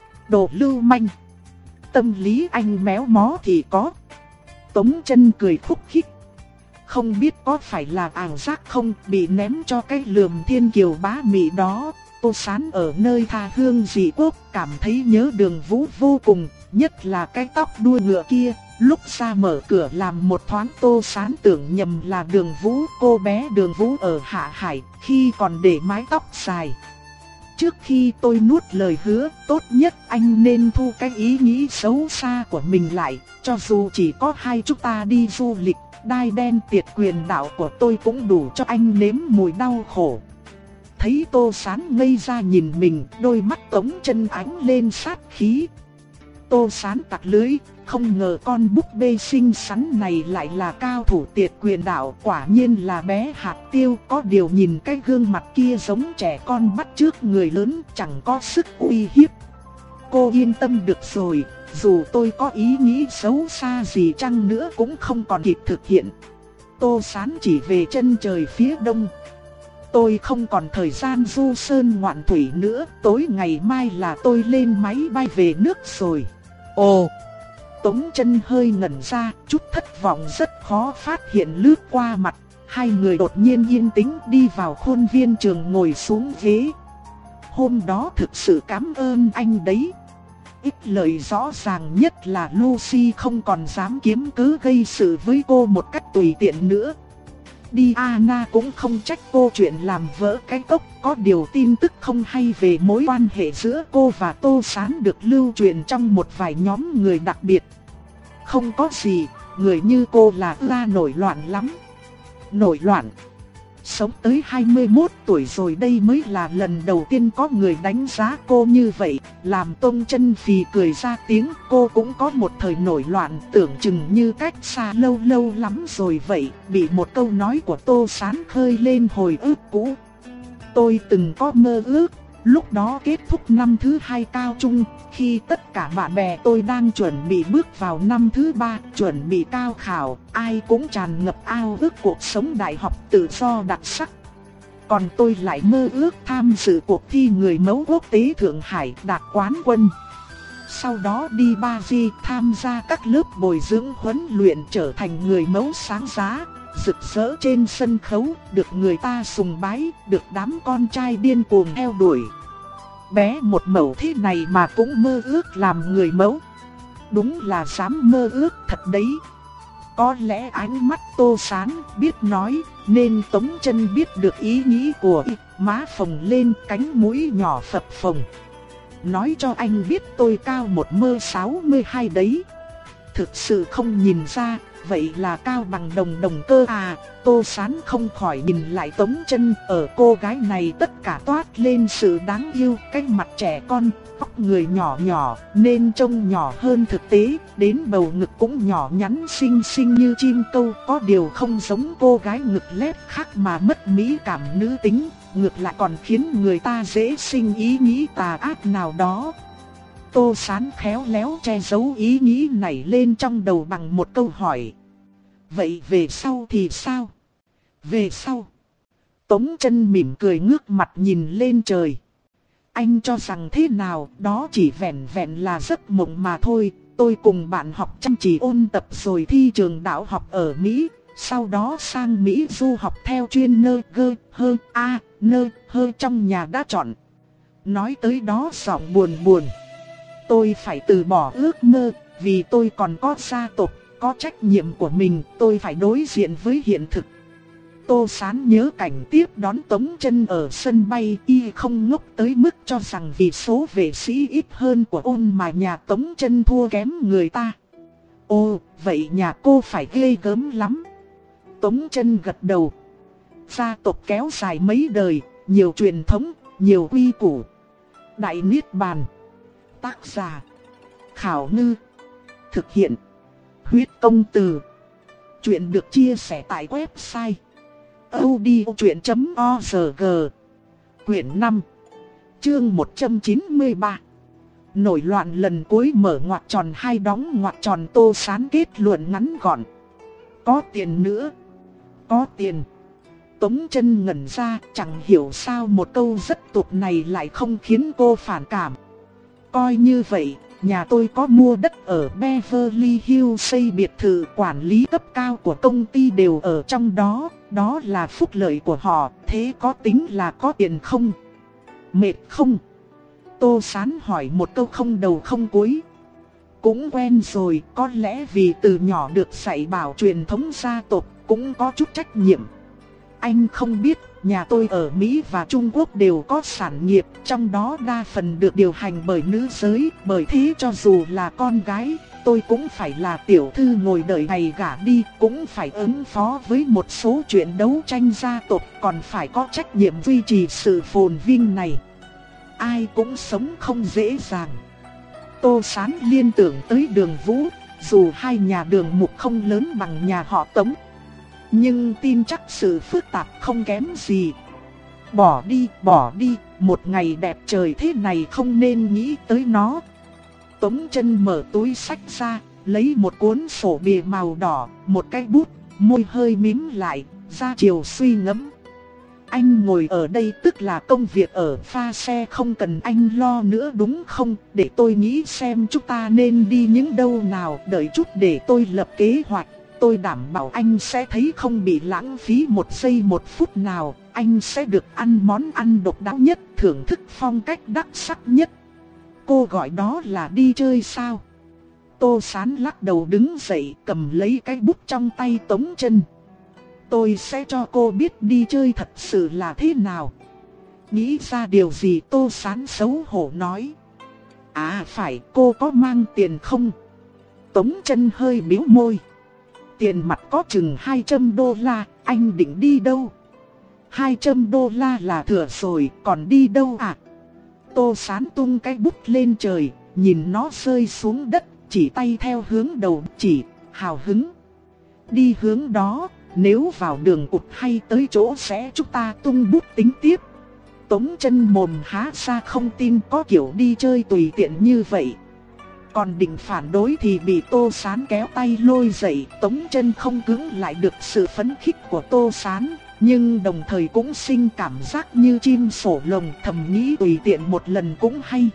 Đồ lưu manh. Tâm lý anh méo mó thì có. Tống Chân cười khúc khích. Không biết có phải là ảo giác không, bị ném cho cái lườm thiên kiều bá mị đó. Tô Sán ở nơi tha hương dị quốc cảm thấy nhớ Đường Vũ vô cùng, nhất là cái tóc đuôi ngựa kia. Lúc ra mở cửa làm một thoáng Tô Sán tưởng nhầm là Đường Vũ, cô bé Đường Vũ ở Hạ Hải, khi còn để mái tóc dài. Trước khi tôi nuốt lời hứa, tốt nhất anh nên thu cái ý nghĩ xấu xa của mình lại, cho dù chỉ có hai chúng ta đi du lịch, đai đen tiệt quyền đạo của tôi cũng đủ cho anh nếm mùi đau khổ. Thấy Tô Sán ngây ra nhìn mình, đôi mắt Tống Chân ánh lên sát khí. Tô Sán tặc lưới, không ngờ con búp bê xinh xắn này lại là cao thủ tuyệt quyền đạo, quả nhiên là bé hạt tiêu. Có điều nhìn cái gương mặt kia giống trẻ con bắt chước người lớn, chẳng có sức uy hiếp. Cô yên tâm được rồi, dù tôi có ý nghĩ xấu xa gì chăng nữa cũng không còn kịp thực hiện. Tô Sán chỉ về chân trời phía đông. Tôi không còn thời gian du sơn ngoạn thủy nữa, tối ngày mai là tôi lên máy bay về nước rồi. Ồ! Tống Chân hơi ngẩn ra, chút thất vọng rất khó phát hiện lướt qua mặt. Hai người đột nhiên yên tĩnh đi vào khuôn viên trường ngồi xuống ghế. Hôm đó thực sự cảm ơn anh đấy. Ít lời rõ ràng nhất là Lucy không còn dám kiếm cớ gây sự với cô một cách tùy tiện nữa. Diana cũng không trách cô chuyện làm vỡ cái cốc. Có điều tin tức không hay về mối quan hệ giữa cô và Tô Sán được lưu truyền trong một vài nhóm người đặc biệt. Không có gì, người như cô là ra nổi loạn lắm. Nổi loạn? Sống tới hai mươi mốt tuổi rồi đây mới là lần đầu tiên có người đánh giá cô như vậy. Làm Tống Chân phì cười ra tiếng. Cô cũng có một thời nổi loạn, tưởng chừng như cách xa lâu lâu lắm rồi vậy. Bị một câu nói của Tô Sán khơi lên hồi ức cũ. Tôi từng có mơ ước, lúc đó kết thúc năm thứ hai cao trung, khi tất cả bạn bè tôi đang chuẩn bị bước vào năm thứ ba, chuẩn bị cao khảo, ai cũng tràn ngập ao ước cuộc sống đại học tự do đặc sắc. Còn tôi lại mơ ước tham dự cuộc thi người mẫu quốc tế Thượng Hải đạt quán quân. Sau đó đi Paris tham gia các lớp bồi dưỡng huấn luyện trở thành người mẫu sáng giá, rực rỡ trên sân khấu, được người ta sùng bái, được đám con trai điên cuồng theo đuổi. Bé một mẩu thế này mà cũng mơ ước làm người mẫu. Đúng là dám mơ ước thật đấy. Có lẽ ánh mắt Tô Sán biết nói, nên Tống Chân biết được ý nghĩ của y, má phồng lên, cánh mũi nhỏ phập phồng. Nói cho anh biết tôi cao một mơ sáu mươi hai đấy. Thực sự không nhìn ra, vậy là cao bằng đồng đồng cơ à. Tô Sán không khỏi nhìn lại Tống Chân, ở cô gái này tất cả toát lên sự đáng yêu, cái mặt trẻ con, tóc người nhỏ nhỏ, nên trông nhỏ hơn thực tế, đến bầu ngực cũng nhỏ nhắn xinh xinh như chim câu. Có điều không giống cô gái ngực lép khác mà mất mỹ cảm nữ tính, ngược lại còn khiến người ta dễ sinh ý nghĩ tà ác nào đó. Tô Sán khéo léo che giấu ý nghĩ này lên trong đầu bằng một câu hỏi. Vậy về sau thì sao? Về sau? Tống Chân mỉm cười ngước mặt nhìn lên trời. Anh cho rằng thế nào, đó chỉ vẹn vẹn là giấc mộng mà thôi. Tôi cùng bạn học chăm chỉ ôn tập rồi thi trường đại học ở Mỹ. Sau đó sang Mỹ du học theo chuyên nơ gơ hơ a nơ hơ trong nhà đã chọn. Nói tới đó giọng buồn buồn. Tôi phải từ bỏ ước mơ, vì tôi còn có gia tộc, có trách nhiệm của mình, tôi phải đối diện với hiện thực. Tô Sán nhớ cảnh tiếp đón Tống Chân ở sân bay, y không ngốc tới mức cho rằng vì số vệ sĩ ít hơn của ôn mà nhà Tống Chân thua kém người ta. Ồ, vậy nhà cô phải ghê gớm lắm. Tống Chân gật đầu. Gia tộc kéo dài mấy đời, nhiều truyền thống, nhiều quy củ. Đại Niết Bàn. Tác giả Khảo Ngư. Thực hiện Huyết Công Từ. Chuyện được chia sẻ tại website audiochuyện chấm org. Quyển năm, chương một trăm chín mươi ba. Nổi loạn lần cuối mở ngoặc tròn hai đóng ngoặc tròn. Tô Sán kết luận ngắn gọn. Có tiền nữa. Có tiền. Tống Chân ngẩn ra, chẳng hiểu sao một câu rất tục này lại không khiến cô phản cảm. Coi như vậy, nhà tôi có mua đất ở Beverly Hills xây biệt thự, quản lý cấp cao của công ty đều ở trong đó, đó là phúc lợi của họ, thế có tính là có tiền không? Mệt không? Tô Sán hỏi một câu không đầu không cuối. Cũng quen rồi, có lẽ vì từ nhỏ được dạy bảo truyền thống gia tộc, cũng có chút trách nhiệm. Anh không biết, nhà tôi ở Mỹ và Trung Quốc đều có sản nghiệp, trong đó đa phần được điều hành bởi nữ giới, bởi thế cho dù là con gái, tôi cũng phải là tiểu thư ngồi đợi ngày gả đi, cũng phải ứng phó với một số chuyện đấu tranh gia tộc, còn phải có trách nhiệm duy trì sự phồn vinh này. Ai cũng sống không dễ dàng. Tô Sán liên tưởng tới Đường Vũ, dù hai nhà Đường Mục không lớn bằng nhà họ Tống, nhưng tin chắc sự phức tạp không kém gì. Bỏ đi, bỏ đi, một ngày đẹp trời thế này không nên nghĩ tới nó. Tống Chân mở túi xách ra, lấy một cuốn sổ bìa màu đỏ, một cái bút, môi hơi mím lại, ra chiều suy ngẫm. Anh ngồi ở đây tức là công việc ở pha xe không cần anh lo nữa đúng không? Để tôi nghĩ xem chúng ta nên đi những đâu nào, đợi chút để tôi lập kế hoạch. Tôi đảm bảo anh sẽ thấy không bị lãng phí một giây một phút nào, anh sẽ được ăn món ăn độc đáo nhất, thưởng thức phong cách đắc sắc nhất. Cô gọi đó là đi chơi sao? Tô Sán lắc đầu đứng dậy, cầm lấy cái bút trong tay Tống Chân. Tôi sẽ cho cô biết đi chơi thật sự là thế nào. Nghĩ ra điều gì Tô Sán xấu hổ nói. À phải, cô có mang tiền không? Tống Chân hơi bĩu môi. Tiền mặt có chừng hai trăm đô la, anh định đi đâu? hai trăm đô la là thừa rồi, còn đi đâu à? Tô Sán tung cái bút lên trời, nhìn nó rơi xuống đất, chỉ tay theo hướng đầu chỉ, hào hứng. Đi hướng đó, nếu vào đường cụt hay tới chỗ sẽ chúng ta tung bút tính tiếp. Tống Chân mồm há ra không tin có kiểu đi chơi tùy tiện như vậy. Còn định phản đối thì bị Tô Sán kéo tay lôi dậy. Tống Chân không cưỡng lại được sự phấn khích của Tô Sán, nhưng đồng thời cũng sinh cảm giác như chim sổ lồng, thầm nghĩ tùy tiện một lần cũng hay.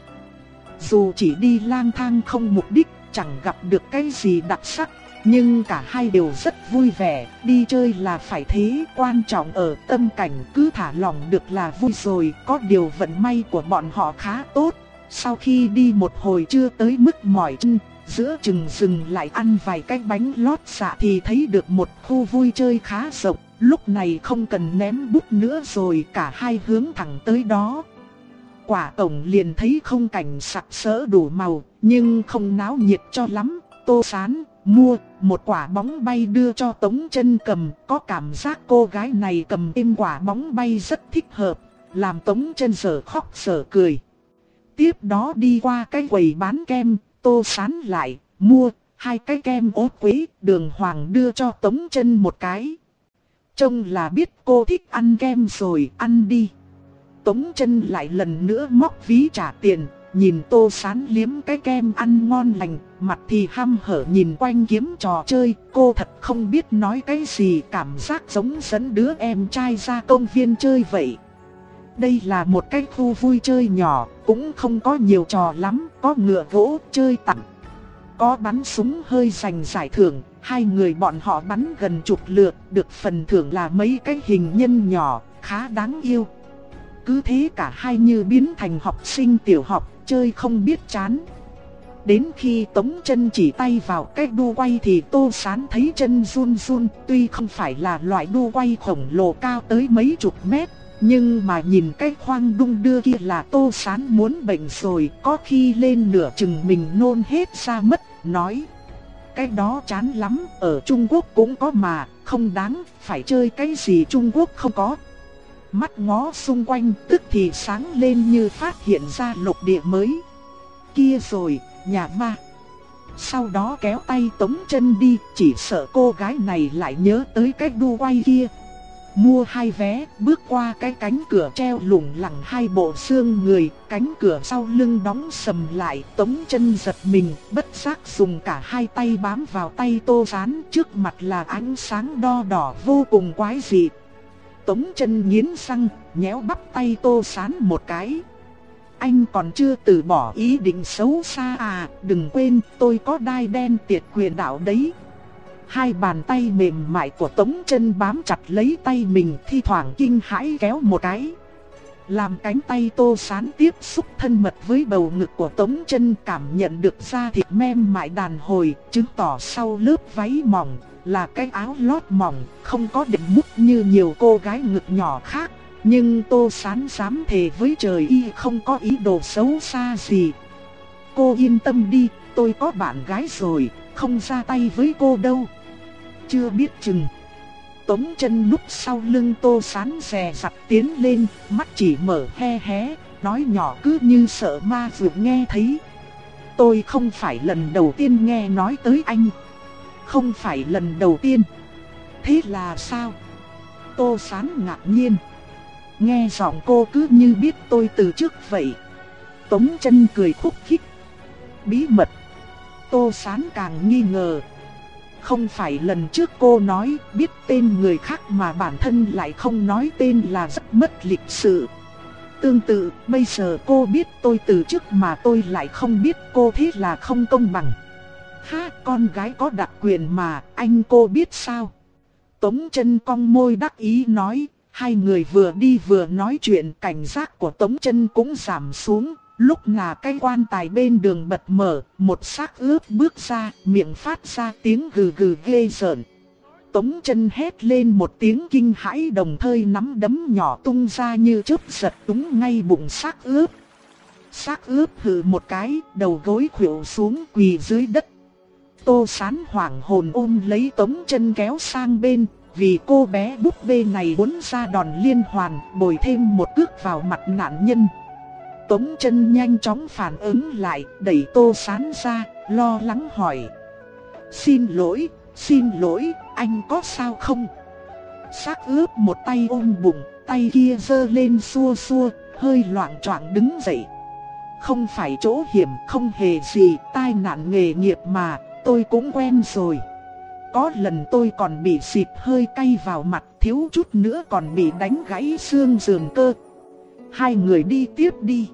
Dù chỉ đi lang thang không mục đích, chẳng gặp được cái gì đặc sắc, nhưng cả hai đều rất vui vẻ. Đi chơi là phải thế, quan trọng ở tâm cảnh, cứ thả lỏng được là vui rồi. Có điều vận may của bọn họ khá tốt. Sau khi đi một hồi chưa tới mức mỏi chân, giữa chừng dừng lại ăn vài cái bánh lót dạ thì thấy được một khu vui chơi khá rộng. Lúc này không cần ném bút nữa rồi, cả hai hướng thẳng tới đó. Quả cổng liền thấy không cảnh sặc sỡ đủ màu, nhưng không náo nhiệt cho lắm. Tô Sán mua một quả bóng bay đưa cho Tống Chân cầm, có cảm giác cô gái này cầm êm quả bóng bay rất thích hợp, làm Tống Chân giờ khóc giờ cười. Tiếp đó đi qua cái quầy bán kem, Tô Sán lại mua hai cái kem ốt quế, Đường Hoàng đưa cho Tống Chân một cái. Trông là biết cô thích ăn kem rồi, ăn đi. Tống Chân lại lần nữa móc ví trả tiền, nhìn Tô Sán liếm cái kem ăn ngon lành, mặt thì hăm hở nhìn quanh kiếm trò chơi. Cô thật không biết nói cái gì, cảm giác giống dẫn đứa em trai ra công viên chơi vậy. Đây là một cái khu vui chơi nhỏ, cũng không có nhiều trò lắm, có ngựa gỗ chơi tặng, có bắn súng hơi giành giải thưởng. Hai người bọn họ bắn gần chục lượt, được phần thưởng là mấy cái hình nhân nhỏ, khá đáng yêu. Cứ thế cả hai như biến thành học sinh tiểu học, chơi không biết chán. Đến khi Tống Chân chỉ tay vào cái đu quay thì Tô Sán thấy chân run run. Tuy không phải là loại đu quay khổng lồ cao tới mấy chục mét, nhưng mà nhìn cái khoang đung đưa kia là Tô Sán muốn bệnh rồi. Có khi lên nửa chừng mình nôn hết ra mất, nói: cái đó chán lắm, ở Trung Quốc cũng có mà, không đáng, phải chơi cái gì Trung Quốc không có. Mắt ngó xung quanh tức thì sáng lên như phát hiện ra lục địa mới. Kia rồi, nhà ma. Sau đó kéo tay Tống Chân đi, chỉ sợ cô gái này lại nhớ tới cái đu quay kia. Mua hai vé, bước qua cái cánh cửa treo lủng lẳng hai bộ xương người, cánh cửa sau lưng đóng sầm lại. Tống Chân giật mình, bất giác dùng cả hai tay bám vào tay Tô Sán, trước mặt là ánh sáng đo đỏ vô cùng quái dị. Tống Chân nghiến răng, nhéo bắp tay Tô Sán một cái. Anh còn chưa từ bỏ ý định xấu xa à, đừng quên tôi có đai đen tiệt quyền đạo đấy. Hai bàn tay mềm mại của Tống Chân bám chặt lấy tay mình, thi thoảng kinh hãi kéo một cái, làm cánh tay Tô Sán tiếp xúc thân mật với bầu ngực của Tống Chân, cảm nhận được da thịt mềm mại đàn hồi, chứng tỏ sau lớp váy mỏng là cái áo lót mỏng, không có đệm mút như nhiều cô gái ngực nhỏ khác. Nhưng Tô Sán dám thề với trời y không có ý đồ xấu xa gì. Cô yên tâm đi, tôi có bạn gái rồi, không ra tay với cô đâu. Chưa biết chừng. Tống Chân núp sau lưng Tô Sán dè dặt tiến lên, mắt chỉ mở hé hé, nói nhỏ cứ như sợ ma vừa nghe thấy. Tôi không phải lần đầu tiên nghe nói tới anh. Không phải lần đầu tiên. Thế là sao? Tô Sán ngạc nhiên. Nghe giọng cô cứ như biết tôi từ trước vậy. Tống Chân cười khúc khích. Bí mật. Tô Sán càng nghi ngờ. Không phải lần trước cô nói biết tên người khác mà bản thân lại không nói tên là rất mất lịch sự. Tương tự, bây giờ cô biết tôi từ trước mà tôi lại không biết cô, thế là không công bằng. Ha, con gái có đặc quyền mà, anh cô biết sao? Tống Chân cong môi đắc ý nói. Hai người vừa đi vừa nói chuyện, cảnh giác của Tống Chân cũng giảm xuống. Lúc là cái quan tài bên đường bật mở, một xác ướp bước ra, miệng phát ra tiếng gừ gừ ghê rợn. Tống Chân hét lên một tiếng kinh hãi, đồng thời nắm đấm nhỏ tung ra như chớp giật đúng ngay bụng xác ướp. Xác ướp hừ một cái, đầu gối khuỵu xuống quỳ dưới đất. Tô Sán hoảng hồn ôm lấy Tống Chân kéo sang bên, vì cô bé búp bê này muốn ra đòn liên hoàn, bồi thêm một cước vào mặt nạn nhân. Tống Chân nhanh chóng phản ứng lại, đẩy Tô Sán ra, lo lắng hỏi. Xin lỗi, xin lỗi, anh có sao không? Xác ướp một tay ôm bụng, tay kia giơ lên xua xua, hơi loạng choạng đứng dậy. Không phải chỗ hiểm, không hề gì, tai nạn nghề nghiệp mà, tôi cũng quen rồi. Có lần tôi còn bị xịt hơi cay vào mặt, thiếu chút nữa còn bị đánh gãy xương sườn cơ. Hai người đi tiếp đi.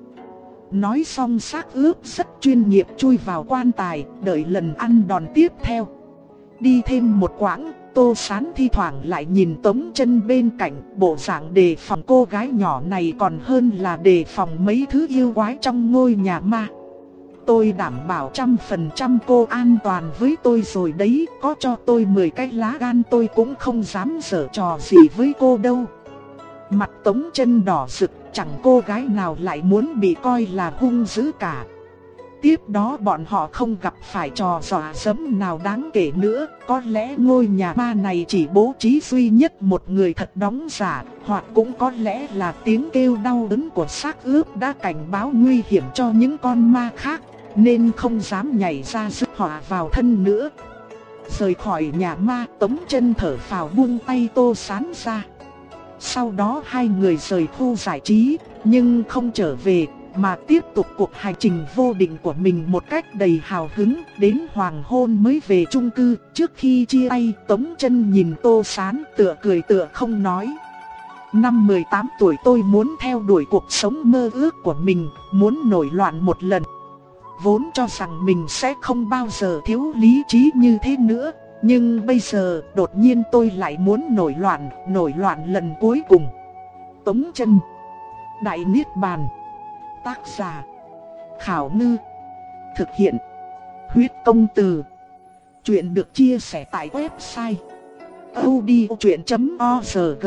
Nói xong xác ướp rất chuyên nghiệp chui vào quan tài, đợi lần ăn đòn tiếp theo. Đi thêm một quãng, Tô Sán thi thoảng lại nhìn Tống Chân bên cạnh, bộ dạng đề phòng cô gái nhỏ này còn hơn là đề phòng mấy thứ yêu quái trong ngôi nhà ma. Tôi đảm bảo trăm phần trăm cô an toàn với tôi rồi đấy, có cho tôi mười cái lá gan tôi cũng không dám giở trò gì với cô đâu. Mặt Tống Chân đỏ rực, chẳng cô gái nào lại muốn bị coi là hung dữ cả. Tiếp đó bọn họ không gặp phải trò dọa dẫm nào đáng kể nữa, có lẽ ngôi nhà ma này chỉ bố trí duy nhất một người thật đóng giả, hoặc cũng có lẽ là tiếng kêu đau đớn của xác ướp đã cảnh báo nguy hiểm cho những con ma khác, nên không dám nhảy ra rước họa vào thân nữa. Rời khỏi nhà ma, Tống Chân thở phào buông tay Tô Sán ra. Sau đó hai người rời khu giải trí, nhưng không trở về, mà tiếp tục cuộc hành trình vô định của mình một cách đầy hào hứng, đến hoàng hôn mới về chung cư. Trước khi chia tay, Tống Chân nhìn Tô Sán tựa cười tựa không nói. Năm mười tám tuổi tôi muốn theo đuổi cuộc sống mơ ước của mình, muốn nổi loạn một lần. Vốn cho rằng mình sẽ không bao giờ thiếu lý trí như thế nữa, nhưng bây giờ đột nhiên tôi lại muốn nổi loạn, nổi loạn lần cuối cùng. Tống Chân. Đại Niết Bàn. Tác giả Khảo Ngư. Thực hiện Huyết Công Từ. Chuyện được chia sẻ tại website audiochuyện chấm org.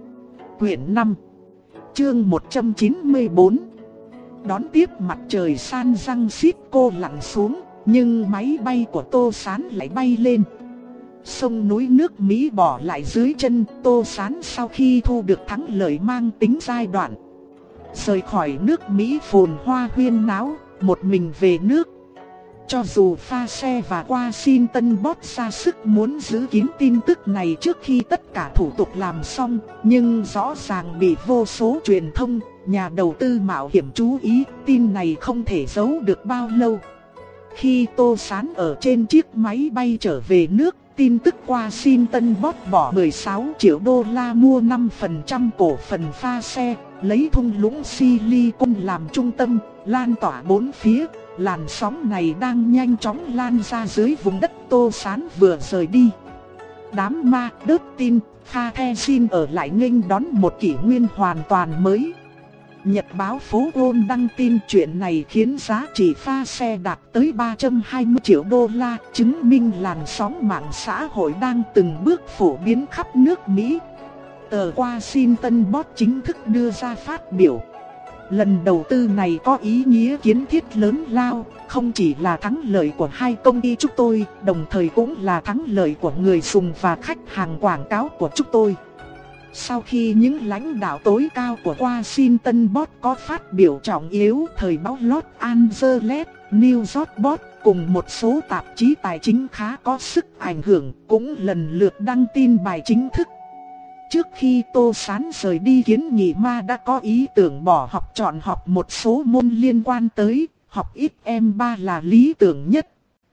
Quyển năm, chương một trăm chín mươi bốn. Đón tiếp mặt trời San Francisco lặn xuống, nhưng máy bay của Tô Sán lại bay lên. Sông núi nước Mỹ bỏ lại dưới chân. Tô Sán sau khi thu được thắng lợi mang tính giai đoạn, rời khỏi nước Mỹ phồn hoa huyên náo, một mình về nước. Cho dù pha xe và Washington Post ra sức muốn giữ kín tin tức này trước khi tất cả thủ tục làm xong, nhưng rõ ràng bị vô số truyền thông, nhà đầu tư mạo hiểm chú ý, tin này không thể giấu được bao lâu. Khi Tô Sán ở trên chiếc máy bay trở về nước, tin tức Washington Post bỏ mười sáu triệu đô la mua năm phần trăm cổ phần pha xe, lấy thung lũng Silicon làm trung tâm, lan tỏa bốn phía. Làn sóng này đang nhanh chóng lan ra dưới vùng đất Tô Sán vừa rời đi. Đám ma đớt tin, Pha The xin ở lại nghênh đón một kỷ nguyên hoàn toàn mới. Nhật báo phố Wall đăng tin chuyện này khiến giá trị pha xe đạt tới ba trăm hai mươi triệu đô la, chứng minh làn sóng mạng xã hội đang từng bước phổ biến khắp nước Mỹ. Tờ Washington Post chính thức đưa ra phát biểu. Lần đầu tư này có ý nghĩa kiến thiết lớn lao, không chỉ là thắng lợi của hai công ty chúng tôi, đồng thời cũng là thắng lợi của người dùng và khách hàng quảng cáo của chúng tôi. Sau khi những lãnh đạo tối cao của Washington Post có phát biểu trọng yếu, thời báo Los Angeles New York Post cùng một số tạp chí tài chính khá có sức ảnh hưởng cũng lần lượt đăng tin bài chính thức. Trước khi Tô Sán rời đi, Kiến Nghị Ma đã có ý tưởng bỏ học, chọn học một số môn liên quan tới học ít em ba là lý tưởng nhất.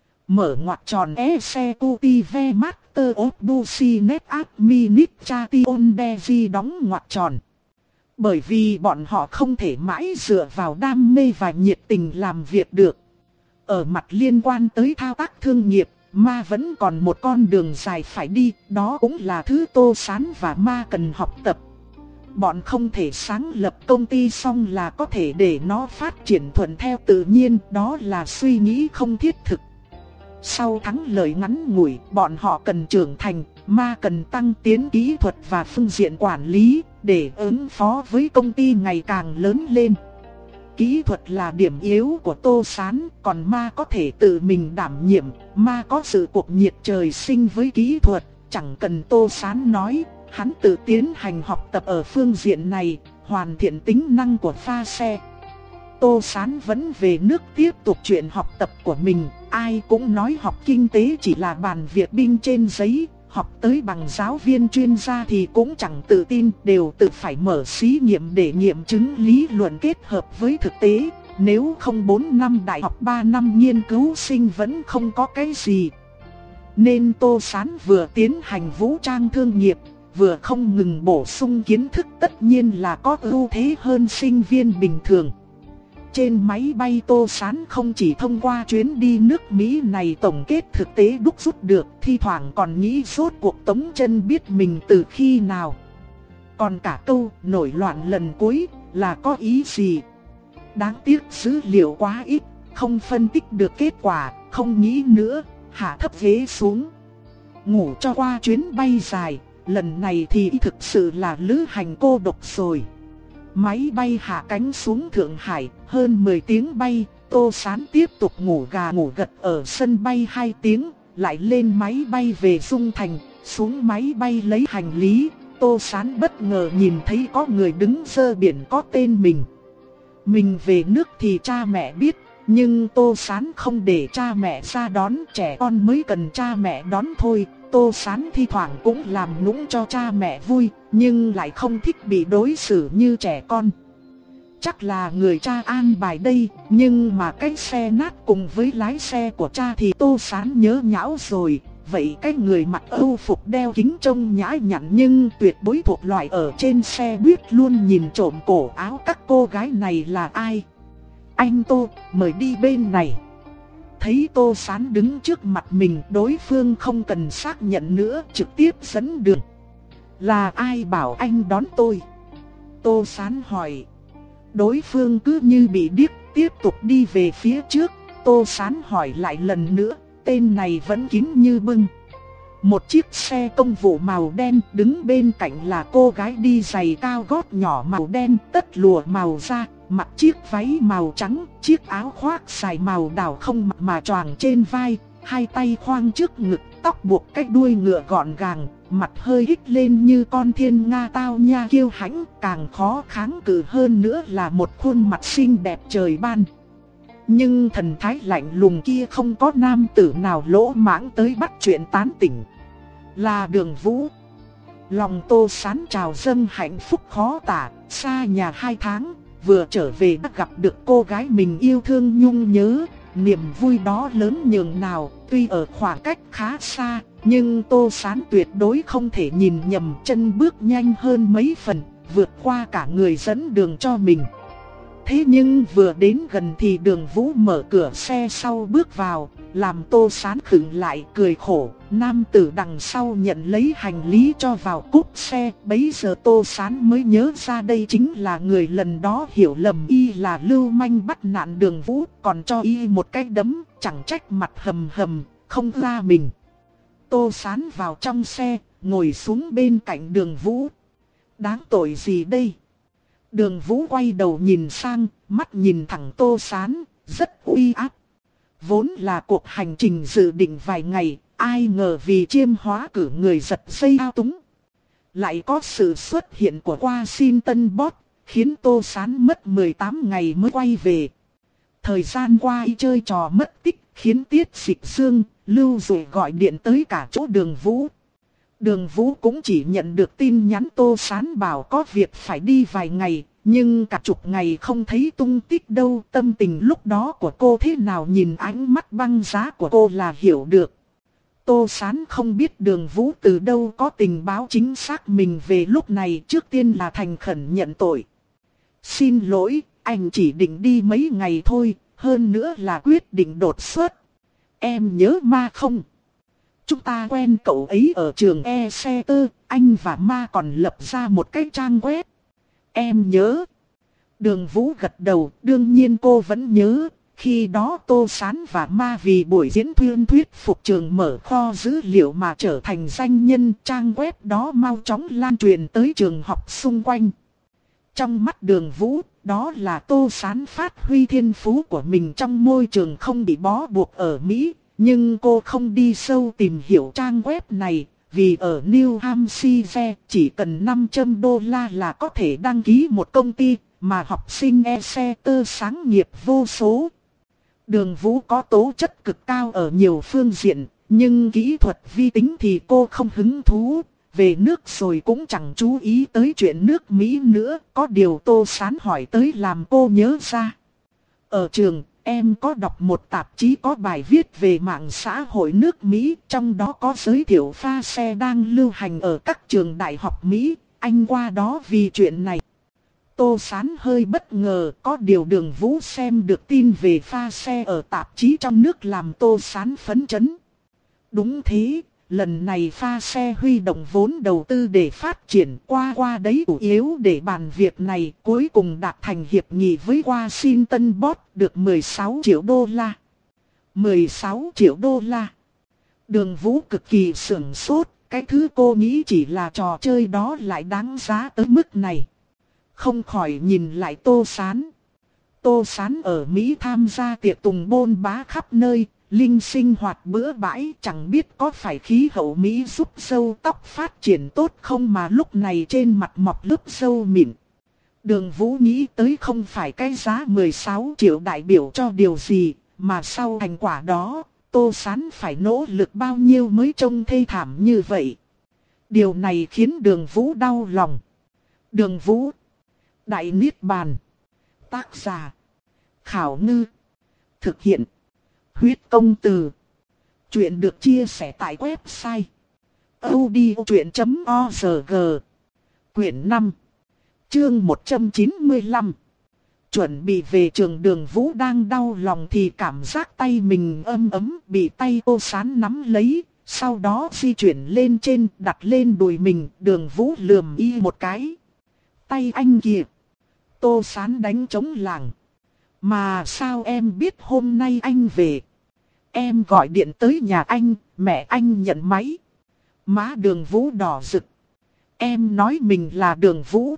Mở ngoặc tròn Executive Master of Business Administration Degree đóng ngoặc tròn. Bởi vì bọn họ không thể mãi dựa vào đam mê và nhiệt tình làm việc được. Ở mặt liên quan tới thao tác thương nghiệp, Ma vẫn còn một con đường dài phải đi, đó cũng là thứ Tô Sán và Ma cần học tập. Bọn không thể sáng lập công ty xong là có thể để nó phát triển thuận theo tự nhiên, đó là suy nghĩ không thiết thực. Sau thắng lợi ngắn ngủi, bọn họ cần trưởng thành, Ma cần tăng tiến kỹ thuật và phương diện quản lý, để ứng phó với công ty ngày càng lớn lên. Kỹ thuật là điểm yếu của Tô Sán, còn Ma có thể tự mình đảm nhiệm. Ma có sự cuồng nhiệt trời sinh với kỹ thuật, chẳng cần Tô Sán nói, hắn tự tiến hành học tập ở phương diện này, hoàn thiện tính năng của pha xe. Tô Sán vẫn về nước tiếp tục chuyện học tập của mình. Ai cũng nói học kinh tế chỉ là bàn việc binh trên giấy, học tới bằng giáo viên chuyên gia thì cũng chẳng tự tin, đều tự phải mở xí nghiệm để nghiệm chứng lý luận kết hợp với thực tế. Nếu không bốn năm đại học ba năm nghiên cứu sinh vẫn không có cái gì. Nên Tô Sán vừa tiến hành vũ trang thương nghiệp, vừa không ngừng bổ sung kiến thức, tất nhiên là có ưu thế hơn sinh viên bình thường. Trên máy bay Tô Sán không chỉ thông qua chuyến đi nước Mỹ này tổng kết thực tế đúc rút được, thi thoảng còn nghĩ rốt cuộc Tống Chân biết mình từ khi nào. Còn cả câu nổi loạn lần cuối là có ý gì? Đáng tiếc dữ liệu quá ít, không phân tích được kết quả, không nghĩ nữa, hạ thấp ghế xuống. Ngủ cho qua chuyến bay dài, lần này thì thực sự là lữ hành cô độc rồi. Máy bay hạ cánh xuống Thượng Hải, hơn mười tiếng bay, Tô Sán tiếp tục ngủ gà ngủ gật ở sân bay hai tiếng, lại lên máy bay về Dung Thành, xuống máy bay lấy hành lý. Tô Sán bất ngờ nhìn thấy có người đứng giơ biển có tên mình. Mình về nước thì cha mẹ biết, nhưng Tô Sán không để cha mẹ ra đón, trẻ con mới cần cha mẹ đón thôi. Tô Sán thi thoảng cũng làm nũng cho cha mẹ vui, nhưng lại không thích bị đối xử như trẻ con. Chắc là người cha an bài đây, nhưng mà cái xe nát cùng với lái xe của cha thì Tô Sán nhớ nhão rồi. Vậy cái người mặc âu phục đeo kính trông nhã nhặn nhưng tuyệt đối thuộc loại ở trên xe buýt luôn nhìn trộm cổ áo các cô gái này là ai? Anh Tô, mời đi bên này. Thấy Tô Sán đứng trước mặt mình, đối phương không cần xác nhận nữa, trực tiếp dẫn đường. Là ai bảo anh đón tôi? Tô Sán hỏi. Đối phương cứ như bị điếc, tiếp tục đi về phía trước. Tô Sán hỏi lại lần nữa, tên này vẫn kín như bưng. Một chiếc xe công vụ màu đen, đứng bên cạnh là cô gái đi giày cao gót nhỏ màu đen, tất lụa màu da, mặc chiếc váy màu trắng, chiếc áo khoác dài màu đào không mặc mà choàng trên vai, hai tay khoang trước ngực, tóc buộc cách đuôi ngựa gọn gàng, mặt hơi hích lên như con thiên nga tao nha kiêu hãnh, càng khó kháng cự hơn nữa là một khuôn mặt xinh đẹp trời ban. Nhưng thần thái lạnh lùng kia không có nam tử nào lỗ mãng tới bắt chuyện tán tỉnh. Là Đường Vũ. Lòng Tô Sán trào dâng hạnh phúc khó tả, xa nhà hai tháng, vừa trở về đã gặp được cô gái mình yêu thương nhung nhớ. Niềm vui đó lớn nhường nào, tuy ở khoảng cách khá xa, nhưng Tô Sán tuyệt đối không thể nhìn nhầm, chân bước nhanh hơn mấy phần, vượt qua cả người dẫn đường cho mình. Thế nhưng vừa đến gần thì Đường Vũ mở cửa xe sau bước vào, làm Tô Sán khựng lại cười khổ. Nam tử đằng sau nhận lấy hành lý cho vào cốp xe. Bấy giờ Tô Sán mới nhớ ra đây chính là người lần đó hiểu lầm y là lưu manh bắt nạn Đường Vũ, còn cho y một cái đấm, chẳng trách mặt hầm hầm, không ra mình. Tô Sán vào trong xe, ngồi xuống bên cạnh Đường Vũ. Đáng tội gì đây? Đường Vũ quay đầu nhìn sang, mắt nhìn thẳng Tô Sán, rất uy áp. Vốn là cuộc hành trình dự định vài ngày, ai ngờ vì chiêm hóa cử người giật dây ao túng. Lại có sự xuất hiện của Washington Post, khiến Tô Sán mất mười tám ngày mới quay về. Thời gian qua y chơi trò mất tích, khiến Tiết Dịch Dương, Lưu Dụ gọi điện tới cả chỗ Đường Vũ. Đường Vũ cũng chỉ nhận được tin nhắn Tô Sán bảo có việc phải đi vài ngày, nhưng cả chục ngày không thấy tung tích đâu. Tâm tình lúc đó của cô thế nào nhìn ánh mắt băng giá của cô là hiểu được. Tô Sán không biết Đường Vũ từ đâu có tình báo chính xác mình về lúc này, trước tiên là thành khẩn nhận tội. Xin lỗi, anh chỉ định đi mấy ngày thôi, hơn nữa là quyết định đột xuất. Em nhớ Ma không? Chúng ta quen cậu ấy ở trường E-Center, anh và Ma còn lập ra một cái trang web. Em nhớ. Đường Vũ gật đầu, đương nhiên cô vẫn nhớ. Khi đó Tô Sán và Ma vì buổi diễn thuyết thuyết phục trường mở kho dữ liệu mà trở thành danh nhân, trang web đó mau chóng lan truyền tới trường học xung quanh. Trong mắt Đường Vũ, đó là Tô Sán phát huy thiên phú của mình trong môi trường không bị bó buộc ở Mỹ. Nhưng cô không đi sâu tìm hiểu trang web này, vì ở New Hampshire chỉ cần năm trăm đô la là có thể đăng ký một công ty, mà học sinh E-Center sáng nghiệp vô số. Đường Vũ có tố chất cực cao ở nhiều phương diện, nhưng kỹ thuật vi tính thì cô không hứng thú. Về nước rồi cũng chẳng chú ý tới chuyện nước Mỹ nữa, có điều Tô Sán hỏi tới làm cô nhớ ra. Ở trường, em có đọc một tạp chí có bài viết về mạng xã hội nước Mỹ, trong đó có giới thiệu pha xe đang lưu hành ở các trường đại học Mỹ, anh qua đó vì chuyện này. Tô Sán hơi bất ngờ, có điều Đường Vũ xem được tin về pha xe ở tạp chí trong nước làm Tô Sán phấn chấn. Đúng thế, lần này pha xe huy động vốn đầu tư để phát triển, qua qua đấy chủ yếu để bàn việc này, cuối cùng đạt thành hiệp nghị với Washington Post được mười sáu triệu đô la. mười sáu triệu đô la. Đường Vũ cực kỳ sửng sốt, cái thứ cô nghĩ chỉ là trò chơi đó lại đáng giá tới mức này. Không khỏi nhìn lại Tô Sán. Tô Sán ở Mỹ tham gia tiệc tùng bôn bá khắp nơi, linh sinh hoạt bữa bãi, chẳng biết có phải khí hậu Mỹ giúp râu tóc phát triển tốt không mà lúc này trên mặt mọc lớp râu mịn. Đường Vũ nghĩ tới không phải cái giá mười sáu triệu đại biểu cho điều gì, mà sau thành quả đó, Tô Sán phải nỗ lực bao nhiêu mới trông thê thảm như vậy. Điều này khiến Đường Vũ đau lòng. Đường Vũ, Đại Niết Bàn. Tác giả Khảo Ngư. Thực hiện Huyết Công Từ. Chuyện được chia sẻ tại website audiochuyện chấm org. Quyển năm, chương một trăm chín mươi lăm. Chuẩn bị về trường. Đường Vũ đang đau lòng thì cảm giác tay mình ấm ấm, bị tay Tô Sán nắm lấy, sau đó di chuyển lên trên, đặt lên đùi mình. Đường Vũ lườm y một cái. Tay anh kìa. Tô Sán đánh trống lảng. Mà sao em biết hôm nay anh về? Em gọi điện tới nhà anh, mẹ anh nhận máy. Má Đường Vũ đỏ rực. Em nói mình là Đường Vũ.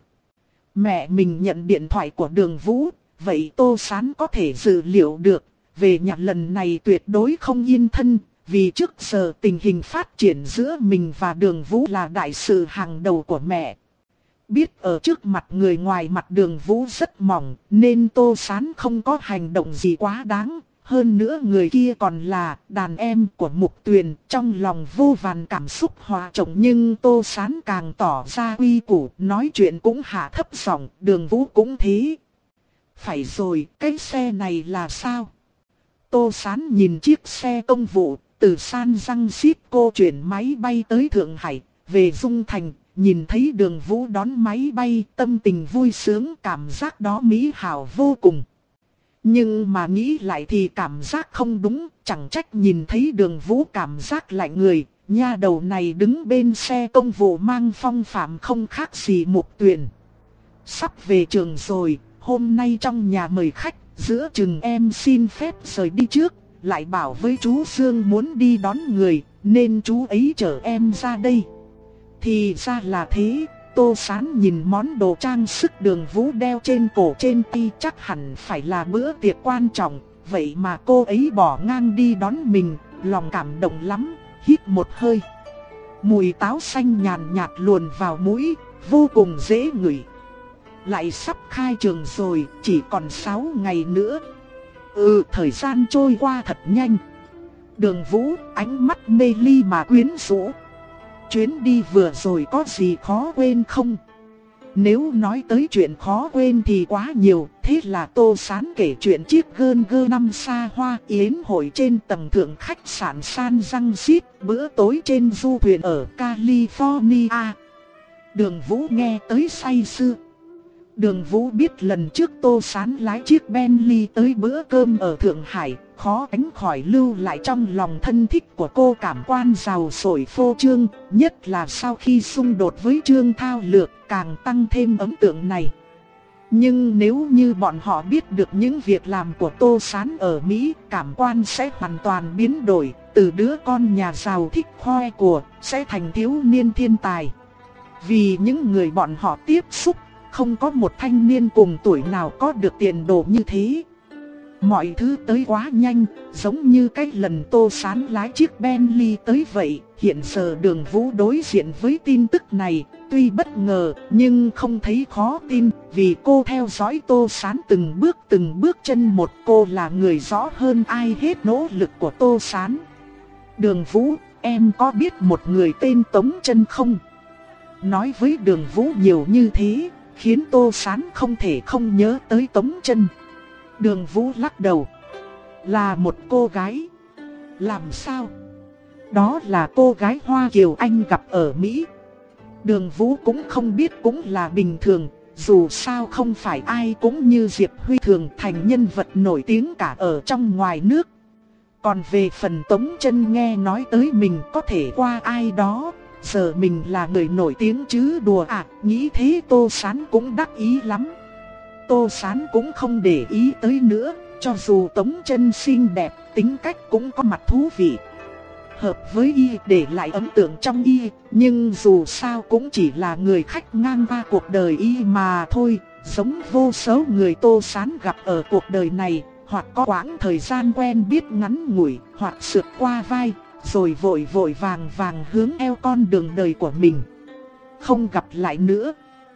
Mẹ mình nhận điện thoại của Đường Vũ, vậy Tô Sán có thể dự liệu được, về nhà lần này tuyệt đối không yên thân, vì trước giờ tình hình phát triển giữa mình và Đường Vũ là đại sự hàng đầu của mẹ. Biết ở trước mặt người ngoài mặt Đường Vũ rất mỏng, nên Tô Sán không có hành động gì quá đáng. Hơn nữa người kia còn là đàn em của Mục Tuyền, trong lòng vô vàn cảm xúc hòa trộn, nhưng Tô Sán càng tỏ ra uy củ, nói chuyện cũng hạ thấp giọng. Đường Vũ cũng thế. Phải rồi, cái xe này là sao? Tô Sán nhìn chiếc xe công vụ, từ San Francisco chuyển máy bay tới Thượng Hải, về Dung Thành. Nhìn thấy Đường Vũ đón máy bay, tâm tình vui sướng, cảm giác đó mỹ hảo vô cùng. Nhưng mà nghĩ lại thì cảm giác không đúng, chẳng trách nhìn thấy Đường Vũ cảm giác lạnh người. Nha đầu này đứng bên xe công vụ mang phong phạm không khác gì Mục Tuyền. Sắp về trường rồi, hôm nay trong nhà mời khách, giữa chừng em xin phép rời đi trước, lại bảo với chú Dương muốn đi đón người, nên chú ấy chở em ra đây. Thì ra là thế. Tô Sán nhìn món đồ trang sức Đường Vũ đeo trên cổ trên tay, chắc hẳn phải là bữa tiệc quan trọng, vậy mà cô ấy bỏ ngang đi đón mình, lòng cảm động lắm, hít một hơi. Mùi táo xanh nhàn nhạt luồn vào mũi, vô cùng dễ ngửi. Lại sắp khai trường rồi, chỉ còn sáu ngày nữa. Ừ, thời gian trôi qua thật nhanh. Đường Vũ, ánh mắt mê ly mà quyến rũ. Chuyến đi vừa rồi có gì khó quên không? Nếu nói tới chuyện khó quên thì quá nhiều. Thế là Tô Sán kể chuyện chiếc gơn gơ năm xa hoa yến hội trên tầng thượng khách sạn San Francisco, bữa tối trên du thuyền ở California. Đường Vũ nghe tới say sưa. Đường Vũ biết lần trước Tô Sán lái chiếc Bentley tới bữa cơm ở Thượng Hải, khó tránh khỏi lưu lại trong lòng thân thích của cô cảm quan giàu sổi phô trương, nhất là sau khi xung đột với Trương Thao Lược càng tăng thêm ấn tượng này. Nhưng nếu như bọn họ biết được những việc làm của Tô Sán ở Mỹ, cảm quan sẽ hoàn toàn biến đổi, từ đứa con nhà giàu thích khoe của, sẽ thành thiếu niên thiên tài. Vì những người bọn họ tiếp xúc, không có một thanh niên cùng tuổi nào có được tiền đồ như thế. Mọi thứ tới quá nhanh, giống như cái lần Tô Sán lái chiếc Bentley tới vậy. Hiện giờ Đường Vũ đối diện với tin tức này, tuy bất ngờ nhưng không thấy khó tin, vì cô theo dõi Tô Sán từng bước từng bước chân một. Cô là người rõ hơn ai hết nỗ lực của Tô Sán. Đường Vũ, em có biết một người tên Tống Chân không? Nói với Đường Vũ nhiều như thế, khiến Tô Sán không thể không nhớ tới Tống Chân. Đường Vũ lắc đầu. Là một cô gái. Làm sao? Đó là cô gái Hoa Kiều anh gặp ở Mỹ. Đường Vũ cũng không biết, cũng là bình thường. Dù sao không phải ai cũng như Diệp Huy thường thành nhân vật nổi tiếng cả ở trong ngoài nước. Còn về phần Tống Chân nghe nói tới mình có thể qua ai đó, giờ mình là người nổi tiếng chứ đùa à, nghĩ thế Tô Sán cũng đắc ý lắm. Tô Sán cũng không để ý tới nữa, cho dù Tống Chân xinh đẹp, tính cách cũng có mặt thú vị. Hợp với y, để lại ấn tượng trong y, nhưng dù sao cũng chỉ là người khách ngang qua cuộc đời y mà thôi. Giống vô số người Tô Sán gặp ở cuộc đời này, hoặc có quãng thời gian quen biết ngắn ngủi, hoặc sượt qua vai, rồi vội vội vàng vàng hướng eo con đường đời của mình. Không gặp lại nữa.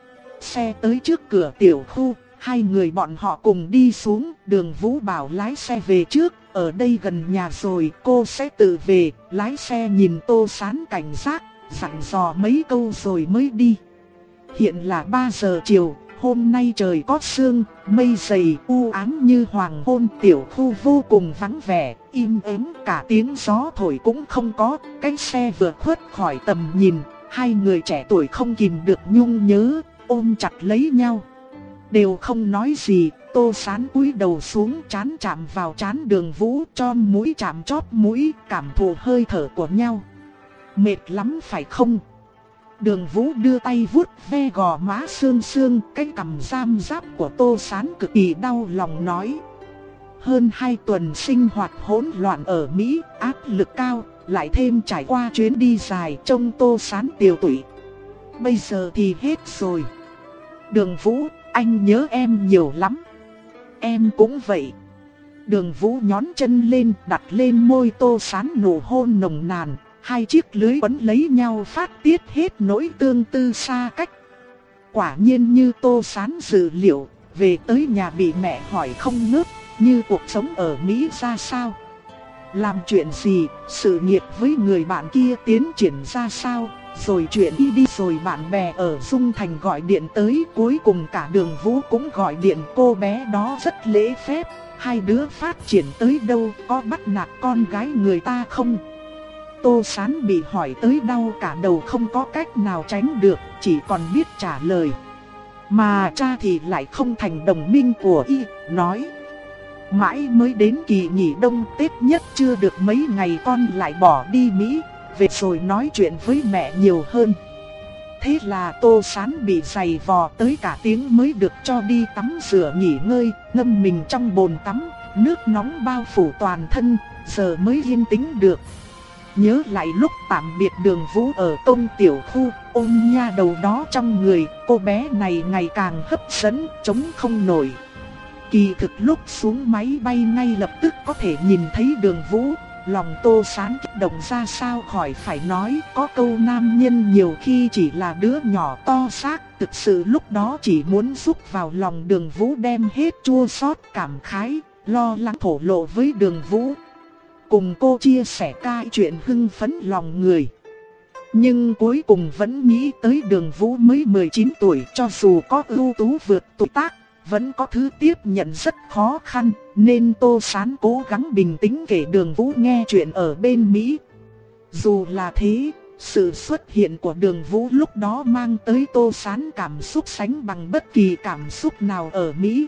Xe tới trước cửa tiểu khu, hai người bọn họ cùng đi xuống. Đường Vũ bảo lái xe về trước, ở đây gần nhà rồi, cô sẽ tự về. Lái xe nhìn Tô Sán cảnh giác, dặn dò mấy câu rồi mới đi. Hiện là ba giờ chiều, hôm nay trời có sương, mây dày u ám như hoàng hôn. Tiểu khu vô cùng vắng vẻ, im ắng, cả tiếng gió thổi cũng không có. Cái xe vừa khuất khỏi tầm nhìn, hai người trẻ tuổi không kìm được nhung nhớ, ôm chặt lấy nhau. Đều không nói gì. Tô Sán cúi đầu xuống, trán chạm vào trán Đường Vũ, cho mũi chạm chóp mũi, cảm thụ hơi thở của nhau. Mệt lắm phải không? Đường Vũ đưa tay vuốt ve gò má sương sương, cái cằm giam giáp của Tô Sán cực kỳ đau lòng nói. Hơn hai tuần sinh hoạt hỗn loạn ở Mỹ, áp lực cao, lại thêm trải qua chuyến đi dài, trông Tô Sán tiều tụy. Bây giờ thì hết rồi. Đường Vũ, anh nhớ em nhiều lắm. Em cũng vậy. Đường Vũ nhón chân lên, đặt lên môi Tô Sán nụ hôn nồng nàn. Hai chiếc lưới quấn lấy nhau phát tiết hết nỗi tương tư xa cách. Quả nhiên như Tô Sán dự liệu, về tới nhà bị mẹ hỏi không ngớt, như cuộc sống ở Mỹ ra sao, làm chuyện gì, sự nghiệp với người bạn kia tiến triển ra sao. Rồi chuyện đi đi rồi bạn bè ở Dung Thành gọi điện tới, cuối cùng cả Đường Vũ cũng gọi điện. Cô bé đó rất lễ phép, hai đứa phát triển tới đâu, có bắt nạt con gái người ta không? Tô Sán bị hỏi tới đau cả đầu, không có cách nào tránh được, chỉ còn biết trả lời. Mà cha thì lại không thành đồng minh của y, nói mãi mới đến kỳ nghỉ đông Tết nhất chưa được mấy ngày con lại bỏ đi Mỹ, về rồi nói chuyện với mẹ nhiều hơn. Thế là Tô Sán bị giày vò tới cả tiếng mới được cho đi tắm rửa nghỉ ngơi, ngâm mình trong bồn tắm, nước nóng bao phủ toàn thân, giờ mới yên tĩnh được. Nhớ lại lúc tạm biệt Đường Vũ ở công tiểu khu, ôm nha đầu đó trong người, cô bé này ngày càng hấp dẫn, chống không nổi. Kỳ thực lúc xuống máy bay ngay lập tức có thể nhìn thấy Đường Vũ, lòng Tô Sán kích động ra sao khỏi phải nói. Có câu nam nhân nhiều khi chỉ là đứa nhỏ to xác, thực sự lúc đó chỉ muốn rúc vào lòng Đường Vũ đem hết chua xót cảm khái, lo lắng thổ lộ với Đường Vũ. Cùng cô chia sẻ cái chuyện hưng phấn lòng người. Nhưng cuối cùng vẫn nghĩ tới Đường Vũ mới mười chín tuổi, cho dù có ưu tú vượt tuổi tác, vẫn có thứ tiếp nhận rất khó khăn, nên Tô Sán cố gắng bình tĩnh kể Đường Vũ nghe chuyện ở bên Mỹ. Dù là thế, sự xuất hiện của Đường Vũ lúc đó mang tới Tô Sán cảm xúc sánh bằng bất kỳ cảm xúc nào ở Mỹ.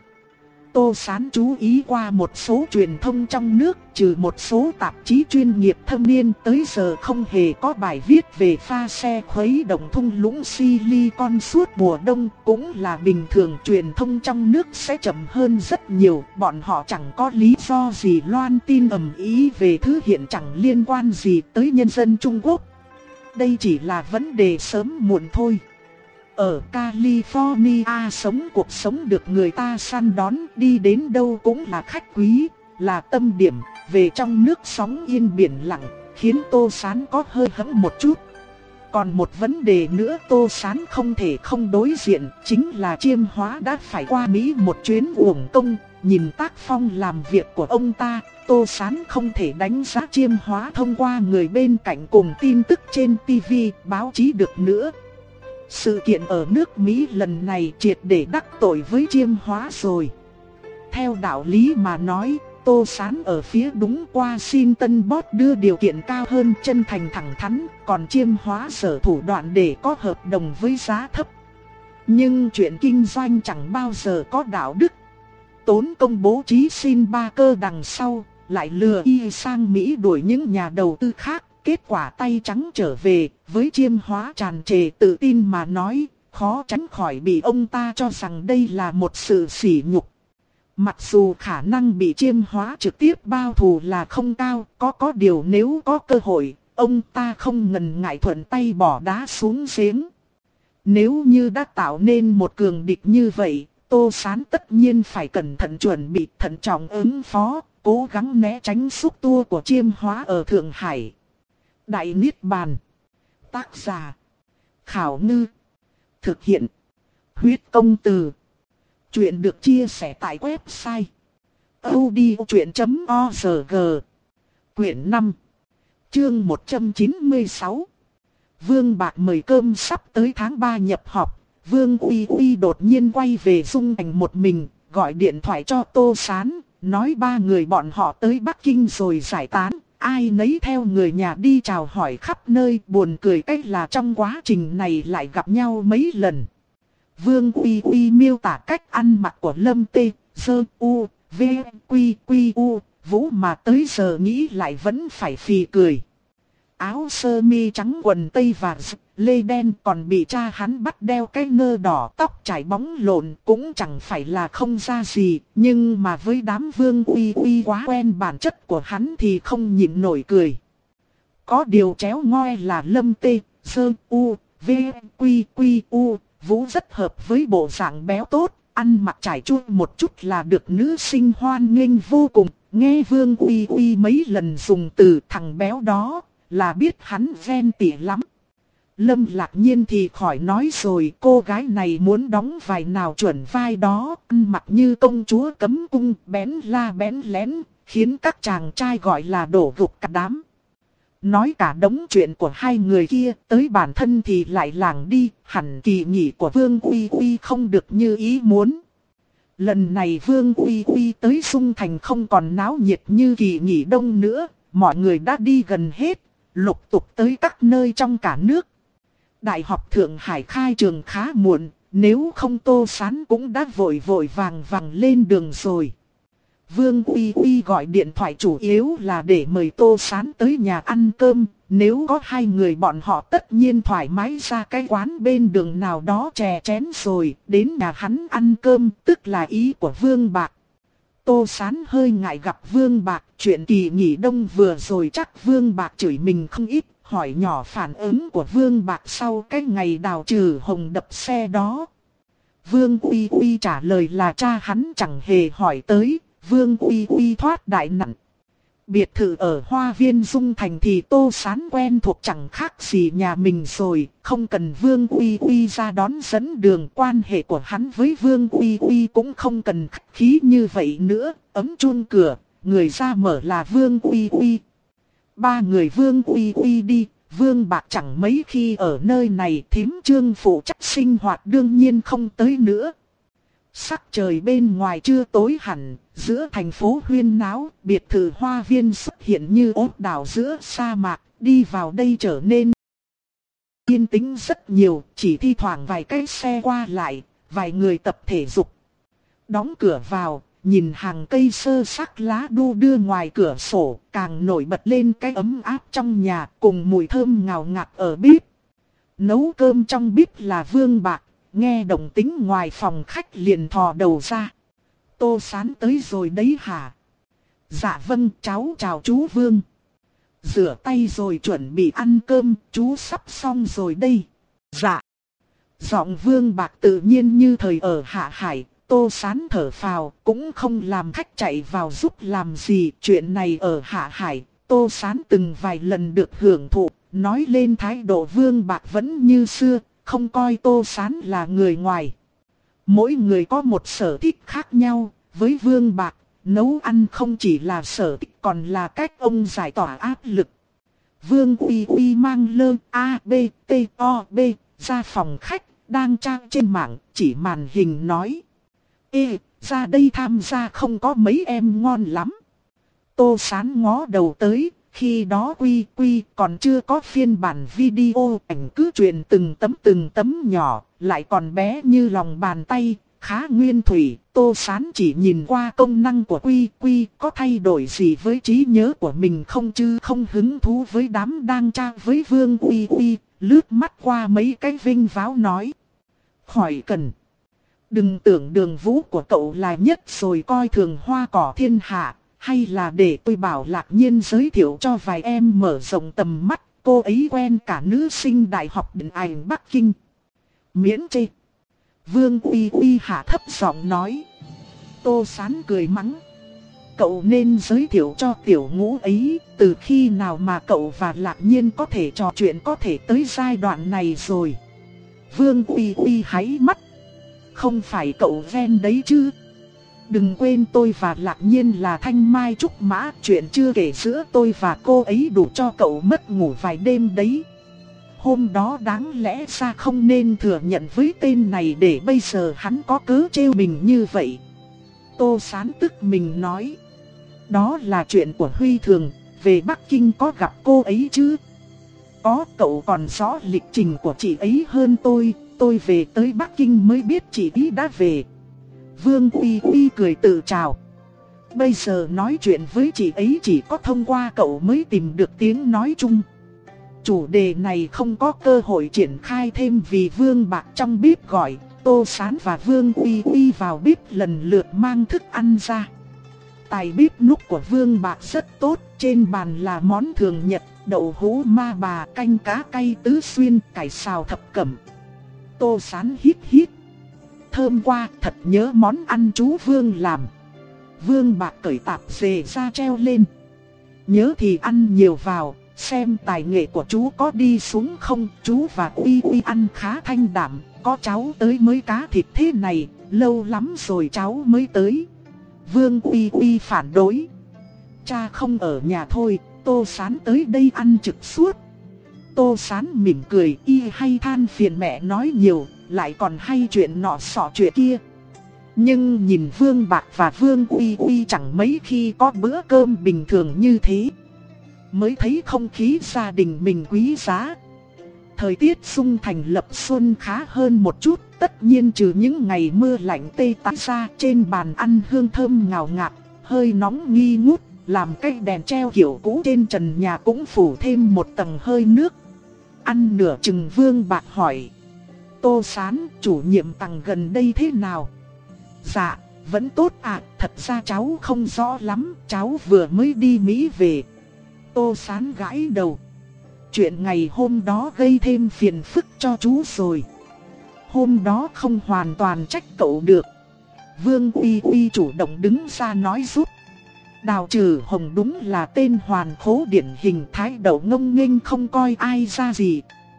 Tô Sán chú ý qua một số truyền thông trong nước, trừ một số tạp chí chuyên nghiệp thâm niên, tới giờ không hề có bài viết về pha xe khuấy động thung lũng Silicon suốt mùa đông. Cũng là bình thường, truyền thông trong nước sẽ chậm hơn rất nhiều, bọn họ chẳng có lý do gì loan tin ầm ĩ về thứ hiện chẳng liên quan gì tới nhân dân Trung Quốc. Đây chỉ là vấn đề sớm muộn thôi. Ở California sống cuộc sống được người ta săn đón, đi đến đâu cũng là khách quý, là tâm điểm. Về trong nước sóng yên biển lặng, khiến Tô Sán có hơi hẫng một chút. Còn một vấn đề nữa Tô Sán không thể không đối diện, chính là Chiêm Hóa đã phải qua Mỹ một chuyến uổng công. Nhìn tác phong làm việc của ông ta, Tô Sán không thể đánh giá Chiêm Hóa thông qua người bên cạnh cùng tin tức trên ti vi, báo chí được nữa. Sự kiện ở nước Mỹ lần này triệt để đắc tội với Chiêm Hóa rồi. Theo đạo lý mà nói, Tô Sán ở phía đúng qua Washington Post đưa điều kiện cao hơn, chân thành thẳng thắn, còn Chiêm Hóa sở thủ đoạn để có hợp đồng với giá thấp. Nhưng chuyện kinh doanh chẳng bao giờ có đạo đức. Tốn công bố trí xin ba cơ đằng sau, lại lừa y sang Mỹ đuổi những nhà đầu tư khác. Kết quả tay trắng trở về, với Chiêm Hóa tràn trề tự tin mà nói, khó tránh khỏi bị ông ta cho rằng đây là một sự sỉ nhục. Mặc dù khả năng bị Chiêm Hóa trực tiếp bao thù là không cao, có có điều nếu có cơ hội, ông ta không ngần ngại thuận tay bỏ đá xuống giếng. Nếu như đã tạo nên một cường địch như vậy, Tô Sán tất nhiên phải cẩn thận chuẩn bị, thận trọng ứng phó, cố gắng né tránh xúc tua của Chiêm Hóa ở Thượng Hải. Đại Niết Bàn. Tác giả Khảo Ngư. Thực hiện Huyết Công Từ. Chuyện được chia sẻ tại website audiochuyện chấm org. Quyển năm, chương một trăm chín mươi sáu. Vương Bạc mời cơm. Sắp tới tháng ba nhập học, Vương Uy Uy đột nhiên quay về Dung Thành một mình, gọi điện thoại cho Tô Sán, nói ba người bọn họ tới Bắc Kinh rồi giải tán. Ai nấy theo người nhà đi chào hỏi khắp nơi. Buồn cười cách là trong quá trình này lại gặp nhau mấy lần. Vương Uy Uy miêu tả cách ăn mặc của Lâm Tê, Dơ, U, V, Quy, Quy, U, Vũ mà tới giờ nghĩ lại vẫn phải phì cười. Áo sơ mi trắng quần tây và lê đen, còn bị cha hắn bắt đeo cái nơ đỏ, tóc chải bóng lộn, cũng chẳng phải là không ra gì. Nhưng mà với đám Vương Uy Uy quá quen bản chất của hắn thì không nhịn nổi cười. Có điều chéo ngoe là Lâm Tê, Dơ, U, V, Quy, Quy, U, Vũ rất hợp với bộ dạng béo tốt, ăn mặc trải chuốt một chút là được nữ sinh hoan nghênh vô cùng. Nghe Vương Uy Uy mấy lần dùng từ thằng béo đó, là biết hắn ghen tị lắm. Lâm Lạc Nhiên thì khỏi nói rồi, cô gái này muốn đóng vai nào chuẩn vai đó, ăn mặc như công chúa cấm cung, bén la bén lén, khiến các chàng trai gọi là đổ gục cả đám. Nói cả đống chuyện của hai người kia, tới bản thân thì lại lảng đi, hẳn kỳ nghỉ của Vương Uy Uy không được như ý muốn. Lần này Vương Uy Uy tới Dung Thành không còn náo nhiệt như kỳ nghỉ đông nữa, mọi người đã đi gần hết, lục tục tới các nơi trong cả nước. Đại học Thượng Hải khai trường khá muộn, nếu không Tô Sán cũng đã vội vội vàng vàng lên đường rồi. Vương Uy Uy gọi điện thoại chủ yếu là để mời Tô Sán tới nhà ăn cơm. Nếu có hai người bọn họ tất nhiên thoải mái ra cái quán bên đường nào đó chè chén rồi, đến nhà hắn ăn cơm, tức là ý của Vương Bạc. Tô Sán hơi ngại gặp Vương Bạc, chuyện kỳ nghỉ đông vừa rồi chắc Vương Bạc chửi mình không ít, hỏi nhỏ phản ứng của Vương Bạc sau cái ngày đào trừ hồng đập xe đó. Vương Uy Uy trả lời là cha hắn chẳng hề hỏi tới. Vương Uy Uy thoát đại nặng. Biệt thự ở Hoa Viên Dung Thành thì Tô Sán quen thuộc chẳng khác gì nhà mình rồi, không cần Vương Uy Uy ra đón dẫn đường. Quan hệ của hắn với Vương Uy Uy cũng không cần khách khí như vậy nữa. Ấm chuông cửa, người ra mở là Vương Uy Uy. Ba người Vương Uy Uy đi, Vương Bạc chẳng mấy khi ở nơi này, thím Trương phụ trách sinh hoạt đương nhiên không tới nữa. Sắc trời bên ngoài chưa tối hẳn, giữa thành phố huyên náo, biệt thự Hoa Viên xuất hiện như ốt đảo giữa sa mạc, đi vào đây trở nên yên tĩnh rất nhiều, chỉ thi thoảng vài cái xe qua lại, vài người tập thể dục. Đóng cửa vào, nhìn hàng cây sơ sắc lá đu đưa ngoài cửa sổ, càng nổi bật lên cái ấm áp trong nhà cùng mùi thơm ngào ngạt ở bếp. Nấu cơm trong bếp là Vương Bạc, nghe động tĩnh ngoài phòng khách liền thò đầu ra. Tô Sán tới rồi đấy hả? Dạ vâng, cháu chào chú Vương. Rửa tay rồi chuẩn bị ăn cơm, chú sắp xong rồi đây. Dạ. Giọng Vương Bạc tự nhiên như thời ở Hạ Hải. Tô Sán thở phào, cũng không làm khách chạy vào giúp làm gì. Chuyện này ở Hạ Hải, Tô Sán từng vài lần được hưởng thụ. Nói lên thái độ Vương Bạc vẫn như xưa, không coi Tô Sán là người ngoài. Mỗi người có một sở thích khác nhau, với Vương Bạc, nấu ăn không chỉ là sở thích còn là cách ông giải tỏa áp lực. Vương Uy Uy mang lơ A, B, T, O, B ra phòng khách, đang tra trên mạng, chỉ màn hình nói. Ê, ra đây tham gia không có mấy em ngon lắm. Tô Sán ngó đầu tới, khi đó Quy Quy còn chưa có phiên bản video, ảnh cứ truyền từng tấm từng tấm nhỏ, lại còn bé như lòng bàn tay, khá nguyên thủy. Tô Sán chỉ nhìn qua công năng của Quy Quy có thay đổi gì với trí nhớ của mình không, chứ không hứng thú với đám đang tra với Vương Uy Uy, lướt mắt qua mấy cái vinh váo nói. Khỏi cần. Đừng tưởng Đường Vũ của cậu là nhất rồi coi thường hoa cỏ thiên hạ, hay là để tôi bảo Lạc Nhiên giới thiệu cho vài em mở rộng tầm mắt, cô ấy quen cả nữ sinh đại học điện ảnh Bắc Kinh. Miễn chê. Vương Uy Uy hạ thấp giọng nói. Tô Sán cười mắng. Cậu nên giới thiệu cho tiểu ngũ ấy, từ khi nào mà cậu và Lạc Nhiên có thể trò chuyện có thể tới giai đoạn này rồi. Vương Uy Uy háy mắt. Không phải cậu ven đấy chứ. Đừng quên tôi và Lạc Nhiên là thanh mai trúc mã, chuyện chưa kể giữa tôi và cô ấy đủ cho cậu mất ngủ vài đêm đấy. Hôm đó đáng lẽ ra không nên thừa nhận với tên này để bây giờ hắn có cớ trêu mình như vậy. Tô Sán tức mình nói. Đó là chuyện của Huy Thường, về Bắc Kinh có gặp cô ấy chứ? Có, cậu còn rõ lịch trình của chị ấy hơn tôi, tôi về tới Bắc Kinh mới biết chị ấy đã về. Vương Uy Uy cười tự chào. Bây giờ nói chuyện với chị ấy chỉ có thông qua cậu mới tìm được tiếng nói chung. Chủ đề này không có cơ hội triển khai thêm vì Vương Bạc trong bếp gọi. Tô Sán và Vương Uy Uy vào bếp lần lượt mang thức ăn ra. Tài bếp núc của Vương Bạc rất tốt. Trên bàn là món thường nhật, đậu hũ ma bà, canh cá cay tứ xuyên, cải xào thập cẩm. Tô Sán hít hít. Thơm quá, thật nhớ món ăn chú Vương làm. Vương Bạc cởi tạp dề ra treo lên. Nhớ thì ăn nhiều vào, xem tài nghệ của chú có đi xuống không. Chú và Uy Uy ăn khá thanh đạm, có cháu tới mới cá thịt thế này, lâu lắm rồi cháu mới tới. Vương Uy Uy phản đối. Cha không ở nhà thôi, Tô Sán tới đây ăn trực suốt. Tô Sán mỉm cười, y hay than phiền mẹ nói nhiều, lại còn hay chuyện nọ sọ chuyện kia. Nhưng nhìn Vương Bạc và Vương Uy Uy chẳng mấy khi có bữa cơm bình thường như thế, mới thấy không khí gia đình mình quý giá. Thời tiết Dung Thành lập xuân khá hơn một chút, tất nhiên trừ những ngày mưa lạnh tê tái ra. Trên bàn ăn hương thơm ngào ngạt, hơi nóng nghi ngút, làm cây đèn treo kiểu cũ trên trần nhà cũng phủ thêm một tầng hơi nước. Ăn nửa chừng Vương Bạc hỏi. Tô Sán, chủ nhiệm Tằng gần đây thế nào? Dạ, vẫn tốt ạ, thật ra cháu không rõ lắm, cháu vừa mới đi Mỹ về. Tô Sán gãi đầu. Chuyện ngày hôm đó gây thêm phiền phức cho chú rồi. Hôm đó không hoàn toàn trách cậu được. Vương Uy Uy chủ động đứng ra nói giúp. Đào Trừ Hồng đúng là tên hoàn khố điển hình, thái độ ngông nghênh không coi ai ra gì.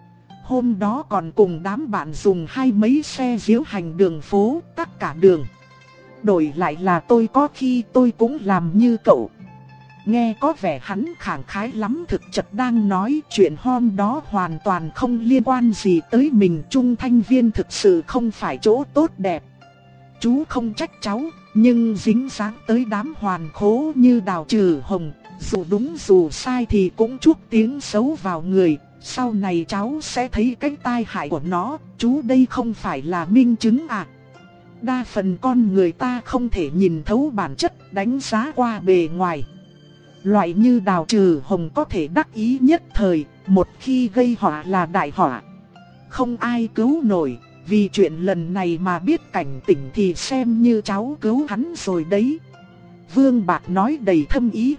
Hôm đó còn cùng đám bạn dùng hai mấy xe diễu hành đường phố, tất cả đường. Đổi lại là tôi có khi tôi cũng làm như cậu. Nghe có vẻ hắn khẳng khái lắm, thực chất đang nói chuyện hôm đó hoàn toàn không liên quan gì tới mình. Trung Thanh Viên thực sự không phải chỗ tốt đẹp. Chú không trách cháu, nhưng dính dáng tới đám hoàn khố như Đào Trừ Hồng, dù đúng dù sai thì cũng chuốc tiếng xấu vào người. Sau này cháu sẽ thấy cái tai hại của nó, chú đây không phải là minh chứng à. Đa phần con người ta không thể nhìn thấu bản chất, đánh giá qua bề ngoài. Loại như Đào Trừ Hồng có thể đắc ý nhất thời, một khi gây họa là đại họa. Không ai cứu nổi, vì chuyện lần này mà biết cảnh tỉnh thì xem như cháu cứu hắn rồi đấy. Vương Bạc nói đầy thâm ý.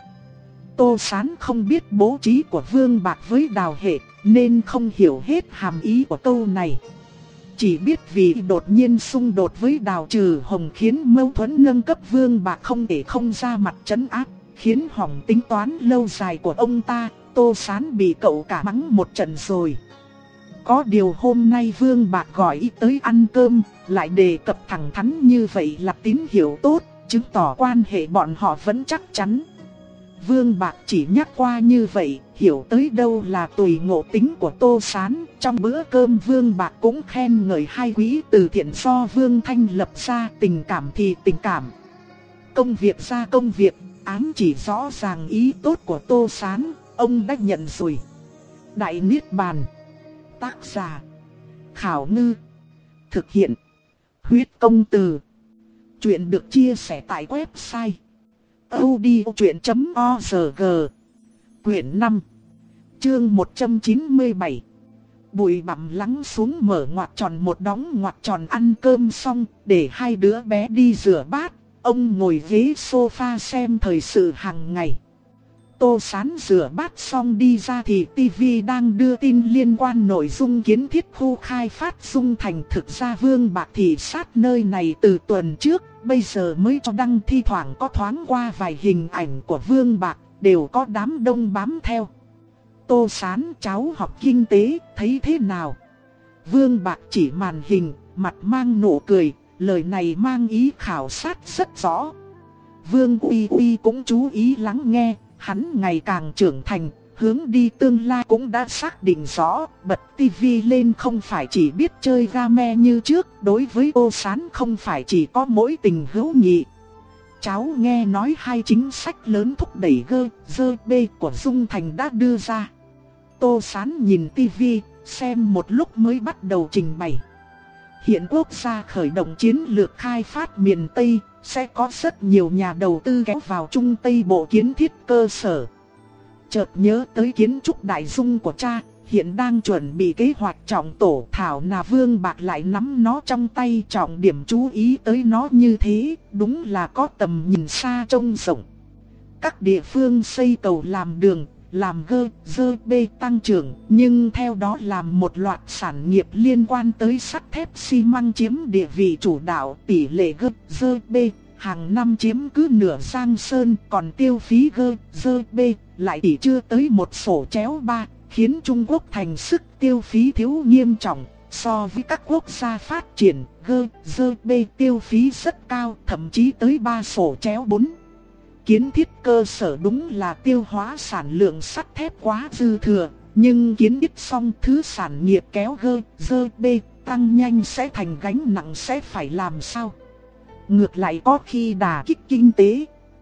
Tô Sán không biết bố trí của Vương Bạc với Đào Hệ, nên không hiểu hết hàm ý của câu này. Chỉ biết vì đột nhiên xung đột với Đào Trừ Hồng khiến mâu thuẫn nâng cấp Vương Bạc không thể không ra mặt trấn áp, khiến hỏng tính toán lâu dài của ông ta. Tô Sán bị cậu cả mắng một trận rồi. Có điều hôm nay Vương Bạc gọi tới ăn cơm, lại đề cập thẳng thắn như vậy là tín hiệu tốt, chứng tỏ quan hệ bọn họ vẫn chắc chắn. Vương Bạc chỉ nhắc qua như vậy, hiểu tới đâu là tùy ngộ tính của Tô Sán. Trong bữa cơm Vương Bạc cũng khen ngợi hai quỹ từ thiện do Vương Thanh lập ra, tình cảm thì tình cảm, công việc ra công việc, ám chỉ rõ ràng ý tốt của Tô Sán. Ông đã nhận rồi. Đại Niết Bàn. Tác giả Khảo Ngư. Thực hiện Huyết Công Từ. Chuyện được chia sẻ tại website audiochuyện chấm org. Quyển năm, chương một trăm chín mươi bảy. Bụi bặm lắng xuống, mở ngoặc tròn một đóng ngoặc tròn. Ăn cơm xong, để hai đứa bé đi rửa bát, ông ngồi ghế sofa xem thời sự hàng ngày. Tô Sán rửa bát xong đi ra thì tivi đang đưa tin liên quan nội dung kiến thiết khu khai phát Dung Thành. Thực ra Vương Bạc thị sát nơi này từ tuần trước, bây giờ mới cho đăng, thi thoảng có thoáng qua vài hình ảnh của Vương Bạc, đều có đám đông bám theo. Tô Sán, cháu học kinh tế, thấy thế nào? Vương Bạc chỉ màn hình, mặt mang nụ cười, lời này mang ý khảo sát rất rõ. Vương Uy Uy cũng chú ý lắng nghe. Hắn ngày càng trưởng thành, hướng đi tương lai cũng đã xác định rõ. Bật tivi lên không phải chỉ biết chơi game như trước. Đối với Tô Sán không phải chỉ có mỗi tình hữu nghị. Cháu nghe nói hai chính sách lớn thúc đẩy gơ, dơ, bê của Dung Thành đã đưa ra. Tô Sán nhìn tivi, xem một lúc mới bắt đầu trình bày. Hiện quốc gia khởi động chiến lược khai phát miền Tây, sẽ có rất nhiều nhà đầu tư kéo vào Trung Tây Bộ kiến thiết cơ sở. Chợt nhớ tới kiến trúc đại dung của cha, hiện đang chuẩn bị kế hoạch trọng tổ. Thảo nào Vương Bạc lại nắm nó trong tay, trọng điểm chú ý tới nó như thế, đúng là có tầm nhìn xa trông rộng. Các địa phương xây cầu làm đường, làm gơ, dơ, bê tăng trưởng, nhưng theo đó làm một loạt sản nghiệp liên quan tới sắt thép xi măng chiếm địa vị chủ đạo. Tỷ lệ gơ, dơ, bê hàng năm chiếm cứ nửa Giang Sơn, còn tiêu phí gơ, dơ, bê lại chỉ chưa tới một sổ chéo ba, khiến Trung Quốc thành sức tiêu phí thiếu nghiêm trọng. So với các quốc gia phát triển, gơ, dơ, bê tiêu phí rất cao, thậm chí tới ba sổ chéo bốn. Kiến thiết cơ sở đúng là tiêu hóa sản lượng sắt thép quá dư thừa, nhưng kiến thiết xong thứ sản nghiệp kéo gơ, dơ, bê tăng nhanh sẽ thành gánh nặng, sẽ phải làm sao? Ngược lại có khi đả kích kinh tế.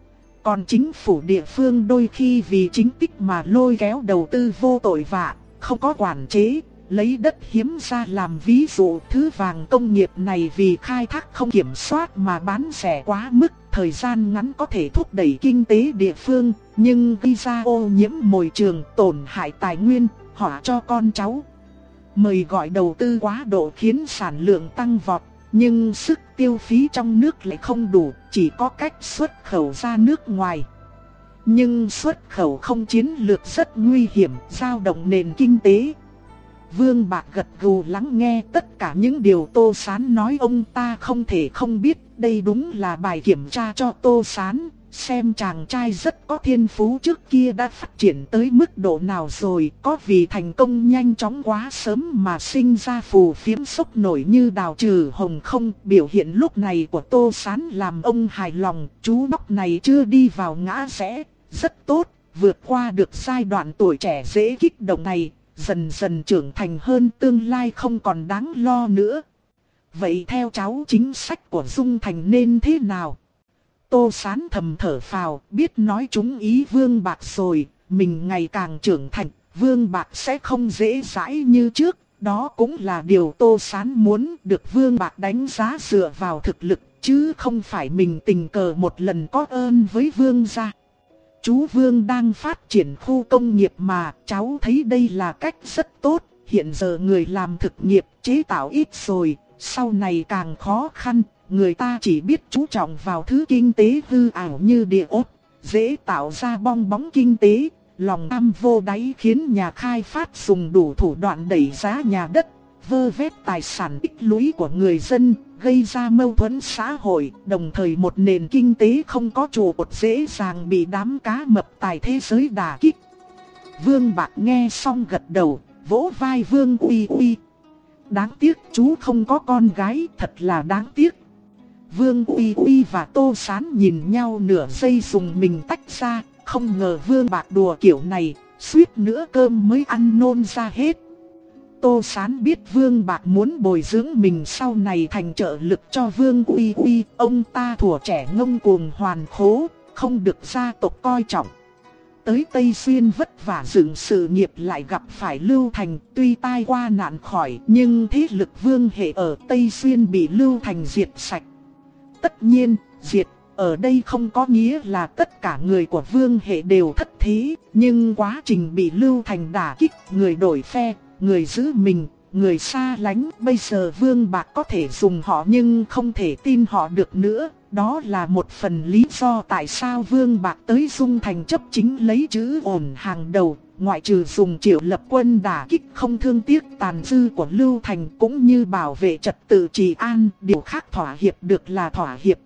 Còn chính phủ địa phương đôi khi vì chính tích mà lôi kéo đầu tư vô tội vạ, không có quản chế, lấy đất hiếm ra làm ví dụ. Thứ vàng công nghiệp này vì khai thác không kiểm soát mà bán rẻ quá mức, thời gian ngắn có thể thúc đẩy kinh tế địa phương, nhưng gây ra ô nhiễm môi trường, tổn hại tài nguyên, họa cho con cháu. Mời gọi đầu tư quá độ khiến sản lượng tăng vọt, nhưng sức tiêu phí trong nước lại không đủ, chỉ có cách xuất khẩu ra nước ngoài. Nhưng xuất khẩu không chiến lược rất nguy hiểm, dao động nền kinh tế. Vương Bạc gật gù lắng nghe tất cả những điều Tô Sán nói, ông ta không thể không biết. Đây đúng là bài kiểm tra cho Tô Sán, xem chàng trai rất có thiên phú trước kia đã phát triển tới mức độ nào rồi, có vì thành công nhanh chóng quá sớm mà sinh ra phù phiếm sốc nổi như Đào Trừ Hồng không? Biểu hiện lúc này của Tô Sán làm ông hài lòng, chú nhóc này chưa đi vào ngã rẽ, rất tốt, vượt qua được giai đoạn tuổi trẻ dễ kích động này, dần dần trưởng thành hơn, tương lai không còn đáng lo nữa. Vậy theo cháu chính sách của Dung Thành nên thế nào? Tô Sán thầm thở phào, biết nói trúng ý Vương Bạc rồi, mình ngày càng trưởng thành, Vương Bạc sẽ không dễ dãi như trước. Đó cũng là điều Tô Sán muốn, được Vương Bạc đánh giá dựa vào thực lực, chứ không phải mình tình cờ một lần có ơn với Vương gia. Chú Vương đang phát triển khu công nghiệp mà, cháu thấy đây là cách rất tốt. Hiện giờ người làm thực nghiệp chế tạo ít rồi, sau này càng khó khăn. Người ta chỉ biết chú trọng vào thứ kinh tế hư ảo như địa ốt, dễ tạo ra bong bóng kinh tế. Lòng tham vô đáy khiến nhà khai phát dùng đủ thủ đoạn đẩy giá nhà đất, vơ vét tài sản tích lũy của người dân, gây ra mâu thuẫn xã hội. Đồng thời một nền kinh tế không có trụ cột dễ dàng bị đám cá mập tài thế giới đả kích. Vương Bạc nghe xong gật đầu, vỗ vai Vương Uy Uy. Đáng tiếc chú không có con gái, thật là đáng tiếc. Vương Uy Uy và Tô Sán nhìn nhau nửa giây dùng mình tách ra, không ngờ Vương Bạc đùa kiểu này, suýt nữa cơm mới ăn nôn ra hết. Tô Sán biết Vương Bạc muốn bồi dưỡng mình sau này thành trợ lực cho Vương Uy Uy, ông ta thuở trẻ ngông cuồng hoàn khố, không được gia tộc coi trọng. Tới Tây Xuyên vất vả dựng sự nghiệp lại gặp phải Lưu Thành, tuy tai qua nạn khỏi nhưng thế lực Vương hệ ở Tây Xuyên bị Lưu Thành diệt sạch. Tất nhiên, diệt ở đây không có nghĩa là tất cả người của Vương hệ đều thất thế, nhưng quá trình bị Lưu Thành đả kích, người đổi phe, người giữ mình, người xa lánh. Bây giờ Vương Bạc có thể dùng họ nhưng không thể tin họ được nữa. Đó là một phần lý do tại sao Vương Bạc tới Dung Thành chấp chính lấy chữ ổn hàng đầu. Ngoại trừ dùng Triệu Lập Quân đả kích không thương tiếc tàn dư của Lưu Thành, cũng như bảo vệ trật tự trị an, điều khác thỏa hiệp được là thỏa hiệp.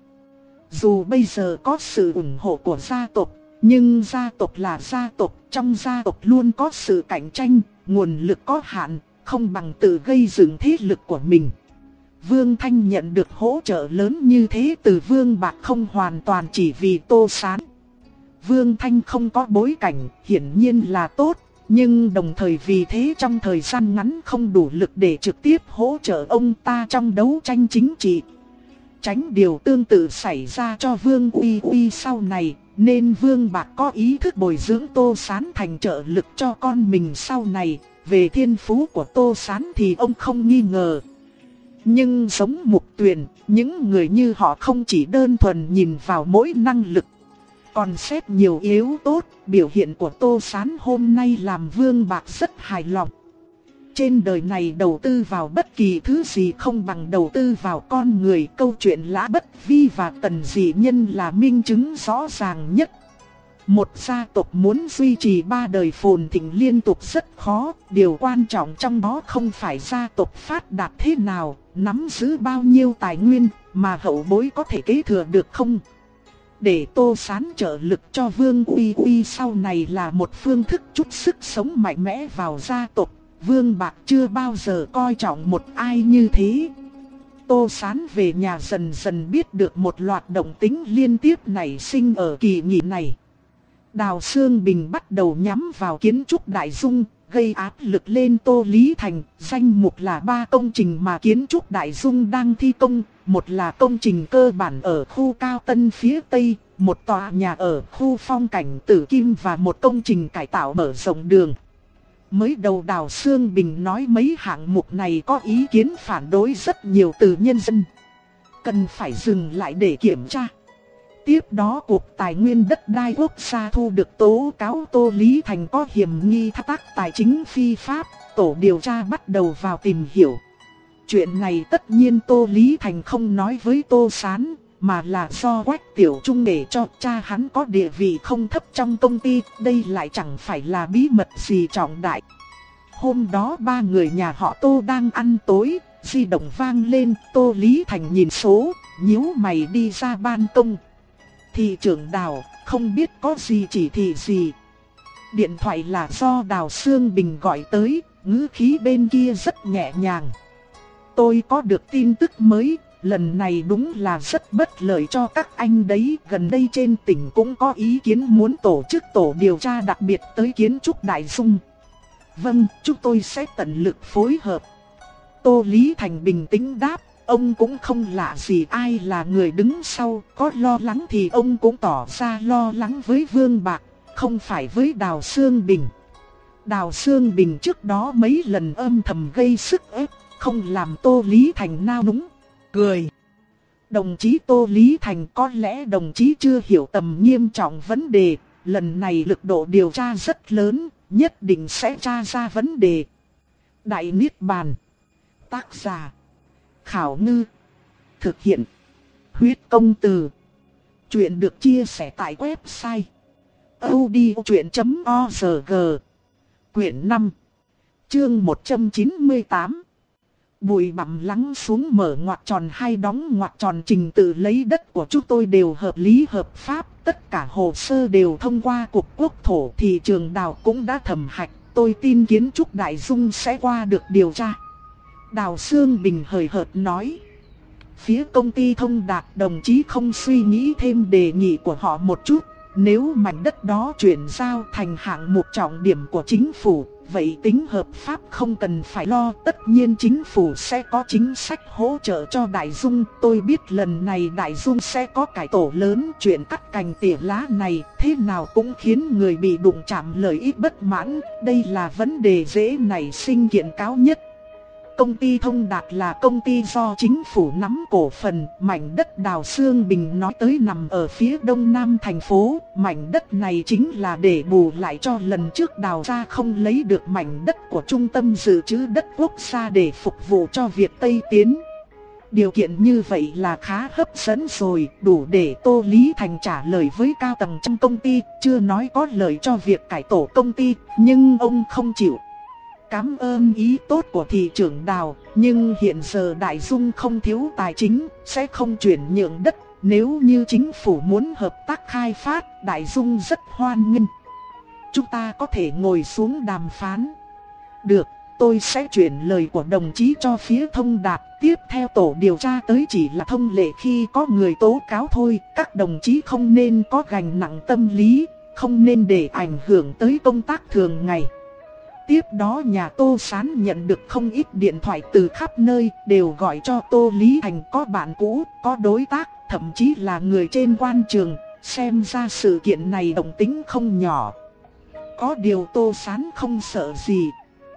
Dù bây giờ có sự ủng hộ của gia tộc, nhưng gia tộc là gia tộc, trong gia tộc luôn có sự cạnh tranh, nguồn lực có hạn, không bằng tự gây dựng thế lực của mình. Vương Thanh nhận được hỗ trợ lớn như thế từ Vương Bạc không hoàn toàn chỉ vì Tô Sán. Vương Thanh không có bối cảnh, hiển nhiên là tốt, nhưng đồng thời vì thế trong thời gian ngắn không đủ lực để trực tiếp hỗ trợ ông ta trong đấu tranh chính trị. Tránh điều tương tự xảy ra cho Vương Uy Uy sau này, nên Vương Bạc có ý thức bồi dưỡng Tô Sán thành trợ lực cho con mình sau này. Về thiên phú của Tô Sán thì ông không nghi ngờ. Nhưng giống Mục Tuyền, những người như họ không chỉ đơn thuần nhìn vào mỗi năng lực, còn xét nhiều yếu tố. Biểu hiện của Tô Sán hôm nay làm Vương Bạc rất hài lòng. Trên đời này đầu tư vào bất kỳ thứ gì không bằng đầu tư vào con người. Câu chuyện Lã Bất Vi và Tần Dị Nhân là minh chứng rõ ràng nhất. Một gia tộc muốn duy trì ba đời phồn thịnh liên tục rất khó. Điều quan trọng trong đó không phải gia tộc phát đạt thế nào, nắm giữ bao nhiêu tài nguyên, mà hậu bối có thể kế thừa được không. Để Tô Sán trợ lực cho Vương Uy Uy sau này là một phương thức chút sức sống mạnh mẽ vào gia tộc. Vương Bạc chưa bao giờ coi trọng một ai như thế. Tô Sán về nhà dần dần biết được một loạt động tĩnh liên tiếp nảy sinh ở kỳ nghỉ này. Đào Sương Bình bắt đầu nhắm vào kiến trúc Đại Dung, gây áp lực lên Tô Lý Thành. Danh mục là ba công trình mà kiến trúc Đại Dung đang thi công. Một là công trình cơ bản ở khu Cao Tân phía Tây, một tòa nhà ở khu phong cảnh Tử Kim và một công trình cải tạo mở rộng đường. Mới đầu Đào Sương Bình nói mấy hạng mục này có ý kiến phản đối rất nhiều từ nhân dân, cần phải dừng lại để kiểm tra. Tiếp đó Cục Tài nguyên Đất đai Quốc gia thu được tố cáo Tô Lý Thành có hiểm nghi thao tác tài chính phi pháp. Tổ điều tra bắt đầu vào tìm hiểu. Chuyện này tất nhiên Tô Lý Thành không nói với Tô Sán, mà là do Quách Tiểu Trung để cho cha hắn có địa vị không thấp trong công ty. Đây lại chẳng phải là bí mật gì trọng đại. Hôm đó ba người nhà họ Tô đang ăn tối, di động vang lên. Tô Lý Thành nhìn số, nhíu mày đi ra ban công. Thị trưởng Đào, không biết có gì chỉ thị gì. Điện thoại là do Đào Sương Bình gọi tới, ngữ khí bên kia rất nhẹ nhàng. Tôi có được tin tức mới, lần này đúng là rất bất lợi cho các anh đấy. Gần đây trên tỉnh cũng có ý kiến muốn tổ chức tổ điều tra đặc biệt tới kiến trúc Đại Dung. Vâng, chúng tôi sẽ tận lực phối hợp. Tô Lý Thành bình tĩnh đáp, ông cũng không lạ gì ai là người đứng sau, có lo lắng thì ông cũng tỏ ra lo lắng với Vương Bạc, không phải với Đào Sương Bình. Đào Sương Bình trước đó mấy lần âm thầm gây sức ép, không làm Tô Lý Thành nao núng, cười. Đồng chí Tô Lý Thành, có lẽ đồng chí chưa hiểu tầm nghiêm trọng vấn đề, lần này lực độ điều tra rất lớn, nhất định sẽ tra ra vấn đề. Đại Niết Bàn. Tác giả Khảo Ngư. Thực hiện Huyết Công Từ. Chuyện được chia sẻ tại website audiochuyện chấm org. Quyển năm, chương một trăm chín mươi tám. Bụi bặm lắng xuống, mở ngoặc tròn hay đóng ngoặc tròn. Trình tự lấy đất của chúng tôi đều hợp lý hợp pháp, tất cả hồ sơ đều thông qua Cục Quốc thổ. Thị trường Đào cũng đã thẩm hạch, tôi tin kiến trúc Đại Dung sẽ qua được điều tra. Đào Sương Bình hời hợt nói. Phía công ty Thông Đạt, đồng chí không suy nghĩ thêm đề nghị của họ một chút. Nếu mảnh đất đó chuyển giao thành hạng mục trọng điểm của chính phủ, vậy tính hợp pháp không cần phải lo. Tất nhiên chính phủ sẽ có chính sách hỗ trợ cho Đại Dung. Tôi biết lần này Đại Dung sẽ có cải tổ lớn. Chuyện cắt cành tỉa lá này thế nào cũng khiến người bị đụng chạm lợi ích bất mãn. Đây là vấn đề dễ nảy sinh kiện cáo nhất. Công ty Thông Đạt là công ty do chính phủ nắm cổ phần. Mảnh đất Đào Sương Bình nói tới nằm ở phía đông nam thành phố. Mảnh đất này chính là để bù lại cho lần trước đào ra không lấy được mảnh đất của Trung tâm Dự trữ Đất Quốc gia để phục vụ cho việc Tây Tiến. Điều kiện như vậy là khá hấp dẫn rồi, đủ để Tô Lý Thành trả lời với cao tầng trong công ty. Chưa nói có lợi cho việc cải tổ công ty, nhưng ông không chịu. Cảm ơn ý tốt của thị trưởng Đào, nhưng hiện giờ Đại Dung không thiếu tài chính, sẽ không chuyển nhượng đất. Nếu như chính phủ muốn hợp tác khai phát, Đại Dung rất hoan nghênh. Chúng ta có thể ngồi xuống đàm phán. Được, tôi sẽ chuyển lời của đồng chí cho phía Thông Đạt. Tiếp theo tổ điều tra tới chỉ là thông lệ khi có người tố cáo thôi. Các đồng chí không nên có gánh nặng tâm lý, không nên để ảnh hưởng tới công tác thường ngày. Tiếp đó nhà Tô Sán nhận được không ít điện thoại từ khắp nơi, đều gọi cho Tô Lý Thành có bạn cũ, có đối tác, thậm chí là người trên quan trường. Xem ra sự kiện này động tĩnh không nhỏ. Có điều Tô Sán không sợ gì.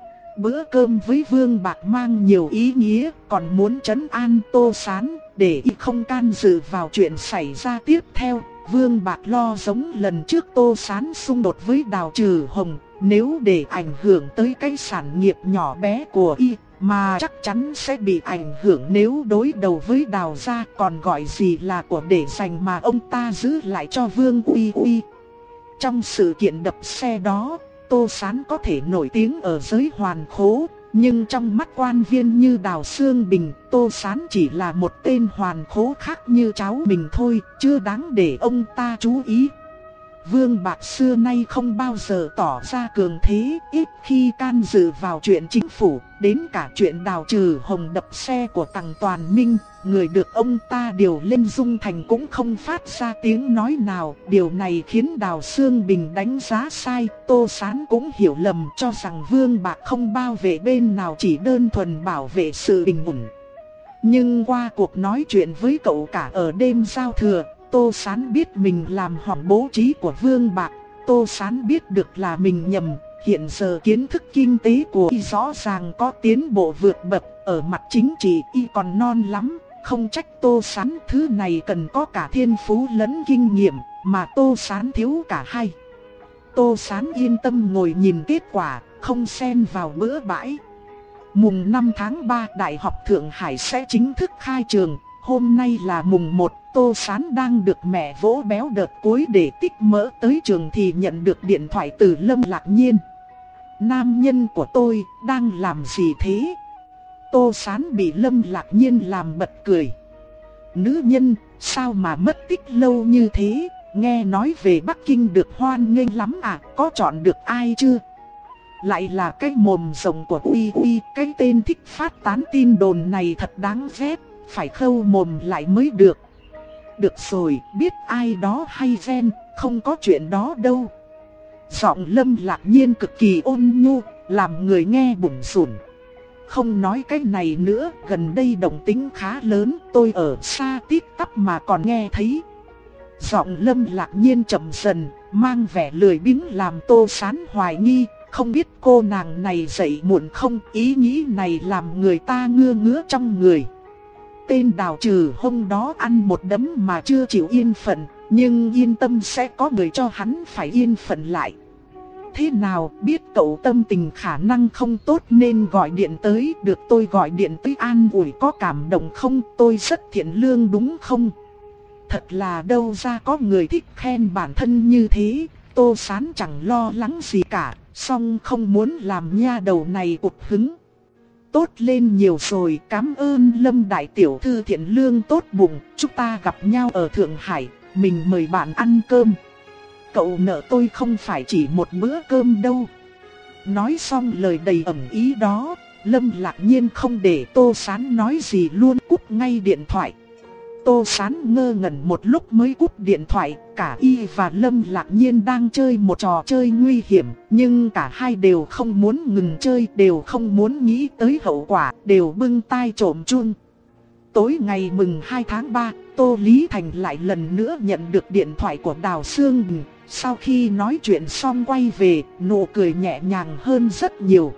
Bữa cơm với Vương Bạc mang nhiều ý nghĩa, còn muốn trấn an Tô Sán để y không can dự vào chuyện xảy ra tiếp theo. Vương Bạc lo giống lần trước Tô Sán xung đột với Đào Trừ Hồng, nếu để ảnh hưởng tới cái sản nghiệp nhỏ bé của y, mà chắc chắn sẽ bị ảnh hưởng nếu đối đầu với Đào gia. Còn gọi gì là của để dành mà ông ta giữ lại cho Vương Uy Uy. Trong sự kiện đập xe đó, Tô Sán có thể nổi tiếng ở giới hoàn khố, nhưng trong mắt quan viên như Đào Sương Bình, Tô Sán chỉ là một tên hoàn khố khác như cháu mình thôi, chưa đáng để ông ta chú ý. Vương Bạc xưa nay không bao giờ tỏ ra cường thế, ít khi can dự vào chuyện chính phủ. Đến cả chuyện Đào Trừ Hồng đập xe của Tằng Toàn Minh, người được ông ta điều lên Dung Thành cũng không phát ra tiếng nói nào. Điều này khiến Đào Sương Bình đánh giá sai. Tô Sán cũng hiểu lầm, cho rằng Vương Bạc không bảo vệ bên nào, chỉ đơn thuần bảo vệ sự bình ổn. Nhưng qua cuộc nói chuyện với cậu cả ở đêm giao thừa, Tô Sán biết mình làm hỏng bố trí của Vương Bạc. Tô Sán biết được là mình nhầm. Hiện giờ kiến thức kinh tế của y rõ ràng có tiến bộ vượt bậc. Ở mặt chính trị y còn non lắm. Không trách Tô Sán, thứ này cần có cả thiên phú lẫn kinh nghiệm, mà Tô Sán thiếu cả hai. Tô Sán yên tâm ngồi nhìn kết quả, không xen vào bữa bãi. Mùng năm tháng ba Đại học Thượng Hải sẽ chính thức khai trường. Hôm nay là mùng một, Tô Sán đang được mẹ vỗ béo đợt cuối để tích mỡ tới trường thì nhận được điện thoại từ Lâm Lạc Nhiên. Nam nhân của tôi đang làm gì thế? Tô Sán bị Lâm Lạc Nhiên làm bật cười. nữ nhân, sao mà mất tích lâu như thế, nghe nói về Bắc Kinh được hoan nghênh lắm à, có chọn được ai chưa? Lại là cái mồm rồng của Uy Uy, cái tên thích phát tán tin đồn này thật đáng ghét, phải khâu mồm lại mới được. Được rồi, biết ai đó hay ghen, không có chuyện đó đâu. Giọng Lâm Lạc Nhiên cực kỳ ôn nhu, làm người nghe bủn rủn. Không nói cái này nữa, gần đây động tĩnh khá lớn, tôi ở xa tít tắp mà còn nghe thấy. Giọng Lâm Lạc Nhiên chậm dần, mang vẻ lười biếng làm Tô Sán hoài nghi, không biết cô nàng này dậy muộn không, ý nghĩ này làm người ta ngứa ngứa trong người. Tên Đào Trừ hôm đó ăn một đấm mà chưa chịu yên phận, nhưng yên tâm sẽ có người cho hắn phải yên phận lại. Thế nào, biết cậu tâm tình khả năng không tốt nên gọi điện tới, được tôi gọi điện tới an ủi có cảm động không, tôi rất thiện lương đúng không? Thật là đâu ra có người thích khen bản thân như thế, Tô Sán chẳng lo lắng gì cả, song không muốn làm nha đầu này cục hứng. Tốt lên nhiều rồi, cảm ơn Lâm đại tiểu thư thiện lương tốt bụng, chúng ta gặp nhau ở Thượng Hải, mình mời bạn ăn cơm. Cậu nợ tôi không phải chỉ một bữa cơm đâu. Nói xong lời đầy ẩn ý đó, Lâm Lạc Nhiên không để Tô Sán nói gì luôn cúp ngay điện thoại. Tô Sán ngơ ngẩn một lúc mới cúp điện thoại, cả y và Lâm Lạc Nhiên đang chơi một trò chơi nguy hiểm, nhưng cả hai đều không muốn ngừng chơi, đều không muốn nghĩ tới hậu quả, đều bưng tai trộm chun. Tối ngày mừng hai tháng ba, Tô Lý Thành lại lần nữa nhận được điện thoại của Đào Sương Bình. Sau khi nói chuyện xong quay về, nụ cười nhẹ nhàng hơn rất nhiều.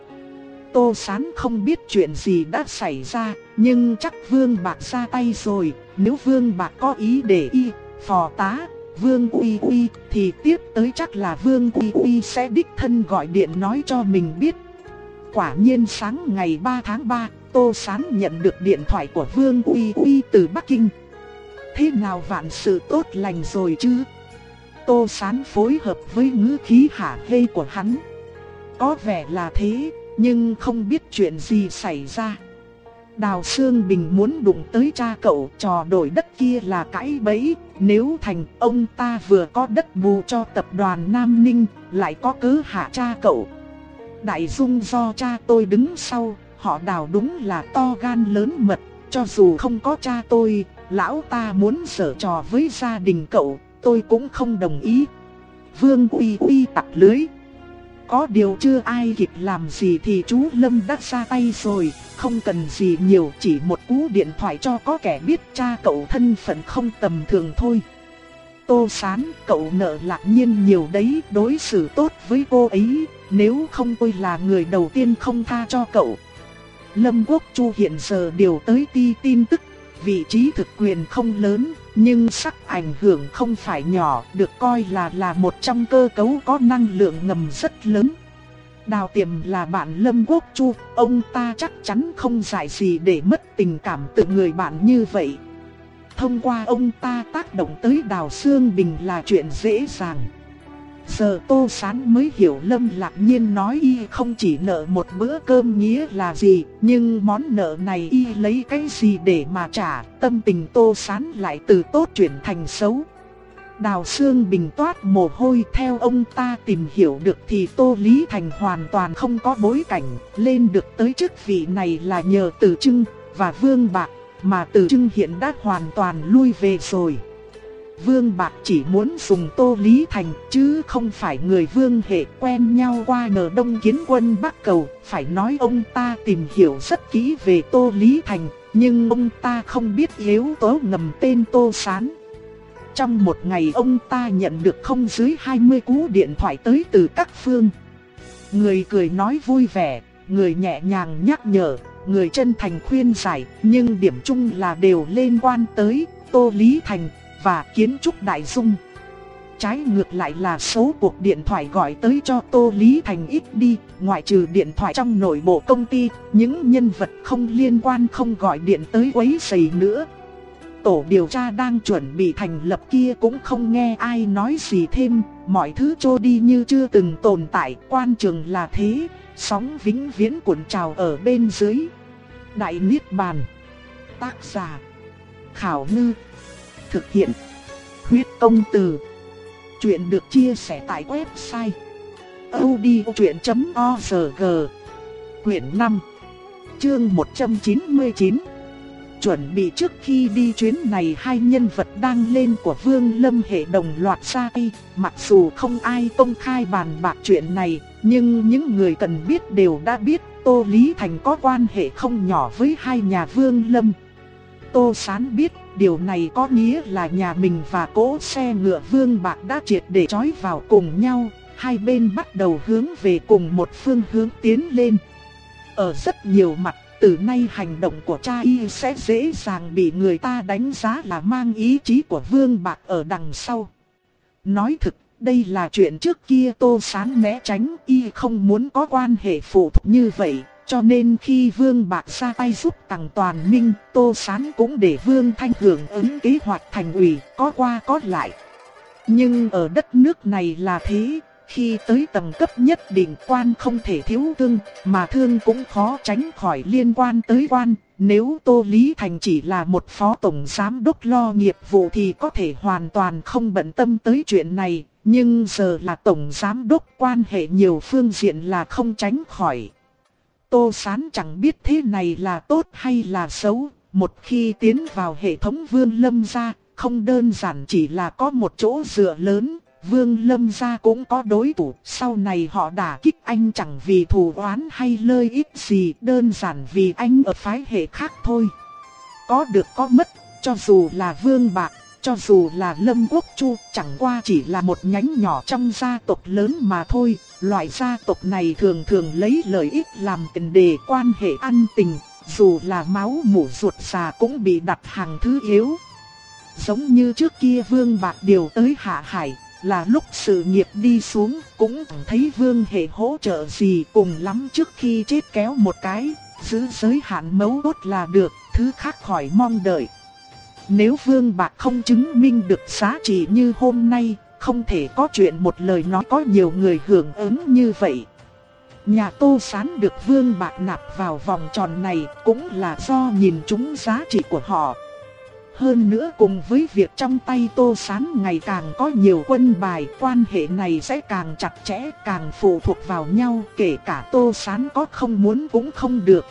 Tô Sán không biết chuyện gì đã xảy ra, nhưng chắc Vương Bạc ra tay rồi. Nếu Vương Bạc có ý để y, phò tá, Vương Uy Uy, thì tiếp tới chắc là Vương Uy Uy sẽ đích thân gọi điện nói cho mình biết. Quả nhiên sáng ngày ba tháng ba, Tô Sán nhận được điện thoại của Vương Uy Uy từ Bắc Kinh. Thế nào vạn sự tốt lành rồi chứ? Tô Sán phối hợp với ngữ khí hả hê của hắn. Có vẻ là thế, nhưng không biết chuyện gì xảy ra. Đào Sương Bình muốn đụng tới cha cậu, trò đổi đất kia là cãi bẫy. Nếu thành, ông ta vừa có đất bù cho tập đoàn Nam Ninh, lại có cớ hạ cha cậu. Đại dung do cha tôi đứng sau, họ Đào đúng là to gan lớn mật. Cho dù không có cha tôi, lão ta muốn giở trò với gia đình cậu, tôi cũng không đồng ý. Vương Uy Uy tặc lưới. Có điều chưa ai kịp làm gì thì chú Lâm đã ra tay rồi, không cần gì nhiều, chỉ một cú điện thoại cho có kẻ biết cha cậu thân phận không tầm thường thôi. Tô Sán, cậu nợ Lạc Nhiên nhiều đấy, đối xử tốt với cô ấy, nếu không tôi là người đầu tiên không tha cho cậu. Lâm Quốc Chu hiện giờ điều tới ti tin tức, vị trí thực quyền không lớn, nhưng sắc ảnh hưởng không phải nhỏ, được coi là là một trong cơ cấu có năng lượng ngầm rất lớn. Đào Tiềm là bạn Lâm Quốc Chu, ông ta chắc chắn không dại gì để mất tình cảm từ người bạn như vậy. Thông qua ông ta tác động tới Đào Sương Bình là chuyện dễ dàng. Giờ Tô Sán mới hiểu Lâm Lạc Nhiên nói y không chỉ nợ một bữa cơm nghĩa là gì, nhưng món nợ này y lấy cái gì để mà trả, tâm tình Tô Sán lại từ tốt chuyển thành xấu. Đào Sương Bình toát mồ hôi, theo ông ta tìm hiểu được thì Tô Lý Thành hoàn toàn không có bối cảnh, lên được tới chức vị này là nhờ Từ Trưng và Vương Bạc, mà Từ Trưng hiện đã hoàn toàn lui về rồi. Vương Bạc chỉ muốn dùng Tô Lý Thành chứ không phải người Vương hệ, quen nhau qua nhờ Đông Kiến Quân Bắc Cầu. Phải nói ông ta tìm hiểu rất kỹ về Tô Lý Thành, nhưng ông ta không biết yếu tố ngầm tên Tô Sán. Trong một ngày ông ta nhận được không dưới hai mươi cú điện thoại tới từ các phương. Người cười nói vui vẻ, người nhẹ nhàng nhắc nhở, người chân thành khuyên giải, nhưng điểm chung là đều liên quan tới Tô Lý Thành và kiến trúc Đại Dung. Trái ngược lại là số cuộc điện thoại gọi tới cho Tô Lý Thành ít đi, ngoại trừ điện thoại trong nội bộ công ty, những nhân vật không liên quan không gọi điện tới quấy rầy nữa. Tổ điều tra đang chuẩn bị thành lập kia cũng không nghe ai nói gì thêm, mọi thứ trôi đi như chưa từng tồn tại, quan trường là thế, sóng vĩnh viễn cuộn trào ở bên dưới. Đại Niết Bàn. Tác giả Khảo Ngư. Thực hiện. Huyết Công Từ. Chuyện được chia sẻ tại website audiochuyện chấm org. Quyển năm. Chương một trăm chín mươi chín. Chuẩn bị trước khi đi chuyến này, hai nhân vật đang lên của Vương Lâm hệ đồng loạt ra tay. Mặc dù không ai công khai bàn bạc chuyện này, nhưng những người cần biết đều đã biết Tô Lý Thành có quan hệ không nhỏ với hai nhà Vương Lâm. Tô Sán biết điều này có nghĩa là nhà mình và cỗ xe ngựa Vương Bạc đã triệt để trói vào cùng nhau. Hai bên bắt đầu hướng về cùng một phương hướng tiến lên. Ở rất nhiều mặt, từ nay hành động của cha y sẽ dễ dàng bị người ta đánh giá là mang ý chí của Vương Bạc ở đằng sau. Nói thực, đây là chuyện trước kia Tô Sán né tránh, y không muốn có quan hệ phụ thuộc như vậy. Cho nên khi Vương Bạc ra tay giúp Tằng Toàn Minh, Tô Sán cũng để Vương Thanh hưởng ứng kế hoạch thành ủy, có qua có lại. Nhưng ở đất nước này là thế, khi tới tầng cấp nhất định quan không thể thiếu thương, mà thương cũng khó tránh khỏi liên quan tới quan. Nếu Tô Lý Thành chỉ là một phó tổng giám đốc lo nghiệp vụ thì có thể hoàn toàn không bận tâm tới chuyện này, nhưng giờ là tổng giám đốc, quan hệ nhiều phương diện là không tránh khỏi. Tô Sán chẳng biết thế này là tốt hay là xấu. Một khi tiến vào hệ thống Vương Lâm gia, không đơn giản chỉ là có một chỗ dựa lớn. Vương Lâm gia cũng có đối thủ. Sau này họ đả kích anh chẳng vì thù oán hay lợi ích gì, đơn giản vì anh ở phái hệ khác thôi. Có được có mất, cho dù là Vương Bạc, cho dù là Lâm Quốc Chu, chẳng qua chỉ là một nhánh nhỏ trong gia tộc lớn mà thôi. Loại gia tộc này thường thường lấy lợi ích làm tiền đề, quan hệ ăn tình, dù là máu mủ ruột già cũng bị đặt hàng thứ yếu. Giống như trước kia Vương Bạc điều tới Hạ Hải, là lúc sự nghiệp đi xuống, cũng chẳng thấy Vương hệ hỗ trợ gì, cùng lắm trước khi chết kéo một cái, giữ giới hạn mấu chốt là được, thứ khác khỏi mong đợi. Nếu Vương Bạc không chứng minh được giá trị như hôm nay, không thể có chuyện một lời nói có nhiều người hưởng ứng như vậy. Nhà Tô Sán được Vương Bạc nạp vào vòng tròn này cũng là do nhìn trúng giá trị của họ. Hơn nữa cùng với việc trong tay Tô Sán ngày càng có nhiều quân bài, quan hệ này sẽ càng chặt chẽ, càng phụ thuộc vào nhau, kể cả Tô Sán có không muốn cũng không được.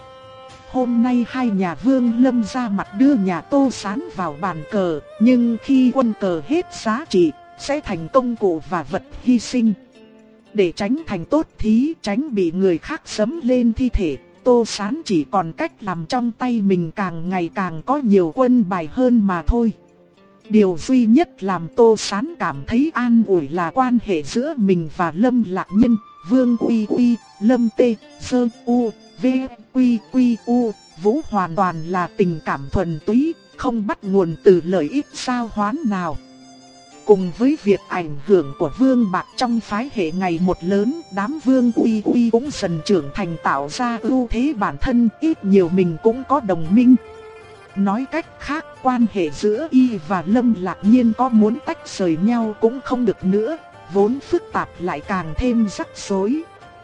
Hôm nay hai nhà Vương Lâm ra mặt đưa nhà Tô Sán vào bàn cờ, nhưng khi quân cờ hết giá trị, sẽ thành công cụ và vật hy sinh. Để tránh thành tốt thí, tránh bị người khác sấm lên thi thể, Tô Sán chỉ còn cách làm trong tay mình càng ngày càng có nhiều quân bài hơn mà thôi. Điều duy nhất làm Tô Sán cảm thấy an ủi là quan hệ giữa mình và Lâm Lạc Nhiên, Vương Uy Uy, Lâm Tê, Sơ U, V, Quy Quy U, Vũ hoàn toàn là tình cảm thuần túy, không bắt nguồn từ lợi ích sao hoán nào. Cùng với việc ảnh hưởng của Vương Bạc trong phái hệ ngày một lớn, đám Vương Uy Uy cũng dần trưởng thành, tạo ra ưu thế bản thân, ít nhiều mình cũng có đồng minh. Nói cách khác, quan hệ giữa y và Lâm Lạc Nhiên có muốn tách rời nhau cũng không được nữa, vốn phức tạp lại càng thêm rắc rối.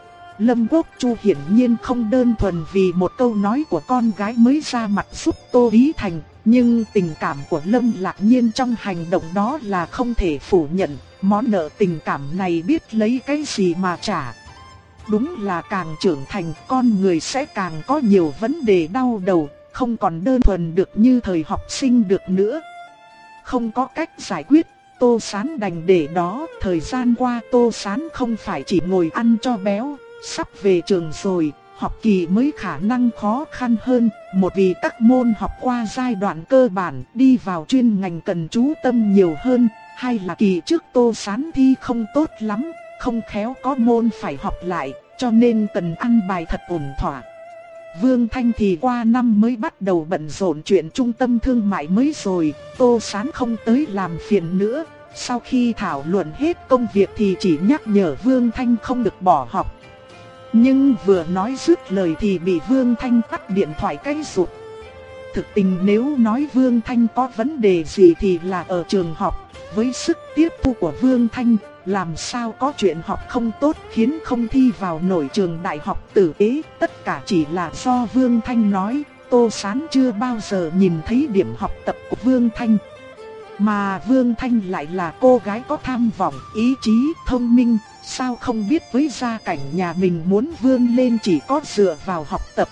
Lâm Quốc Chu hiển nhiên không đơn thuần vì một câu nói của con gái mới ra mặt giúp Tô Lý Thành, nhưng tình cảm của Lâm Lạc Nhiên trong hành động đó là không thể phủ nhận, món nợ tình cảm này biết lấy cái gì mà trả. Đúng là càng trưởng thành, con người sẽ càng có nhiều vấn đề đau đầu, không còn đơn thuần được như thời học sinh được nữa. Không có cách giải quyết, Tô Sán đành để đó. Thời gian qua Tô Sán không phải chỉ ngồi ăn cho béo, sắp về trường rồi, học kỳ mới khả năng khó khăn hơn. Một vì các môn học qua giai đoạn cơ bản, đi vào chuyên ngành cần chú tâm nhiều hơn. Hay là kỳ trước Tô Sán thi không tốt lắm, không khéo có môn phải học lại, cho nên cần ăn bài thật ổn thỏa. Vương Thanh thì qua năm mới bắt đầu bận rộn chuyện trung tâm thương mại mới rồi, Tô Sán không tới làm phiền nữa. Sau khi thảo luận hết công việc thì chỉ nhắc nhở Vương Thanh không được bỏ học. Nhưng vừa nói dứt lời thì bị Vương Thanh tắt điện thoại cái rụt. Thực tình nếu nói Vương Thanh có vấn đề gì thì là ở trường học. Với sức tiếp thu của Vương Thanh, làm sao có chuyện học không tốt khiến không thi vào nổi trường đại học tử tế. Tất cả chỉ là do Vương Thanh nói, Tô Sán chưa bao giờ nhìn thấy điểm học tập của Vương Thanh. Mà Vương Thanh lại là cô gái có tham vọng, ý chí, thông minh, sao không biết với gia cảnh nhà mình muốn vươn lên chỉ có dựa vào học tập.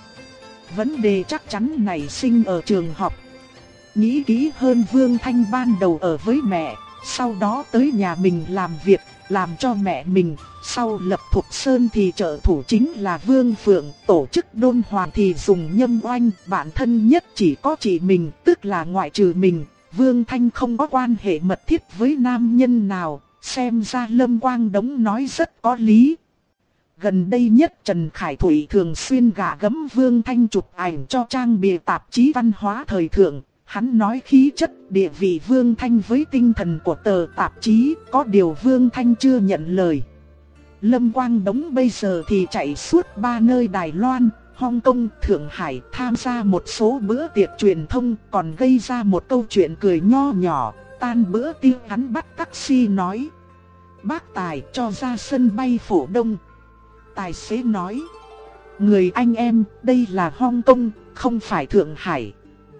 Vấn đề chắc chắn nảy sinh ở trường học. Nghĩ kỹ hơn, Vương Thanh ban đầu ở với mẹ, sau đó tới nhà mình làm việc, làm cho mẹ mình. Sau lập Thục Sơn thì trợ thủ chính là Vương Phượng, tổ chức đôn hoàng thì dùng Nhâm Oanh, bạn thân nhất chỉ có chị mình, tức là ngoại trừ mình. Vương Thanh không có quan hệ mật thiết với nam nhân nào, xem ra Lâm Quang Đống nói rất có lý. Gần đây nhất Trần Khải Thủy thường xuyên gạ gẫm Vương Thanh chụp ảnh cho trang bìa tạp chí văn hóa thời thượng. Hắn nói khí chất, địa vị Vương Thanh với tinh thần của tờ tạp chí, có điều Vương Thanh chưa nhận lời. Lâm Quang Đống bây giờ thì chạy suốt ba nơi Đài Loan, Hong Kong, Thượng Hải, tham gia một số bữa tiệc truyền thông, còn gây ra một câu chuyện cười nho nhỏ. Tan bữa tiêu hắn bắt taxi nói: "Bác Tài, cho ra sân bay Phổ Đông." Tài xế nói: "Người anh em, đây là Hong Kong, không phải Thượng Hải."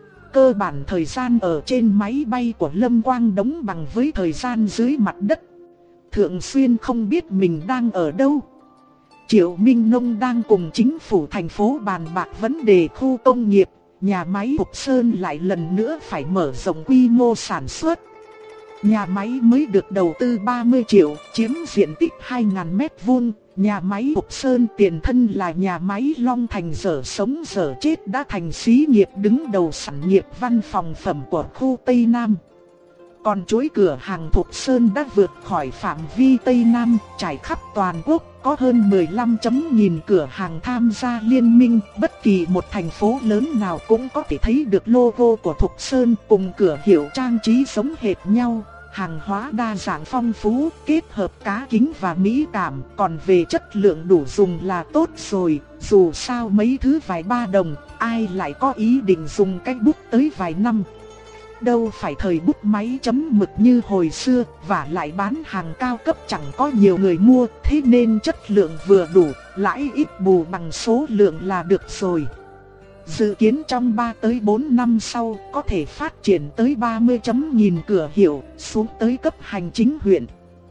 Cơ bản thời gian ở trên máy bay của Lâm Quang Đống bằng với thời gian dưới mặt đất. Thường xuyên không biết mình đang ở đâu. Triệu Minh Nông đang cùng chính phủ thành phố bàn bạc vấn đề khu công nghiệp, nhà máy Thục Sơn lại lần nữa phải mở rộng quy mô sản xuất. Nhà máy mới được đầu tư ba mươi triệu, chiếm diện tích hai nghìn mét vuông. Nhà máy Thục Sơn tiền thân là nhà máy Long Thành, dở sống dở chết đã thành xí nghiệp đứng đầu sản nghiệp văn phòng phẩm của khu Tây Nam. Còn chuỗi cửa hàng Thục Sơn đã vượt khỏi phạm vi Tây Nam, trải khắp toàn quốc, có hơn mười lăm nghìn cửa hàng tham gia liên minh. Bất kỳ một thành phố lớn nào cũng có thể thấy được logo của Thục Sơn, cùng cửa hiệu trang trí giống hệt nhau. Hàng hóa đa dạng phong phú, kết hợp cá kính và mỹ cảm, còn về chất lượng đủ dùng là tốt rồi. Dù sao mấy thứ vài ba đồng, ai lại có ý định dùng cái bút tới vài năm. Đâu phải thời bút máy chấm mực như hồi xưa, và lại bán hàng cao cấp chẳng có nhiều người mua, thế nên chất lượng vừa đủ, lãi ít bù bằng số lượng là được rồi. Dự kiến trong ba tới bốn năm sau có thể phát triển tới ba mươi nghìn cửa hiệu, xuống tới cấp hành chính huyện.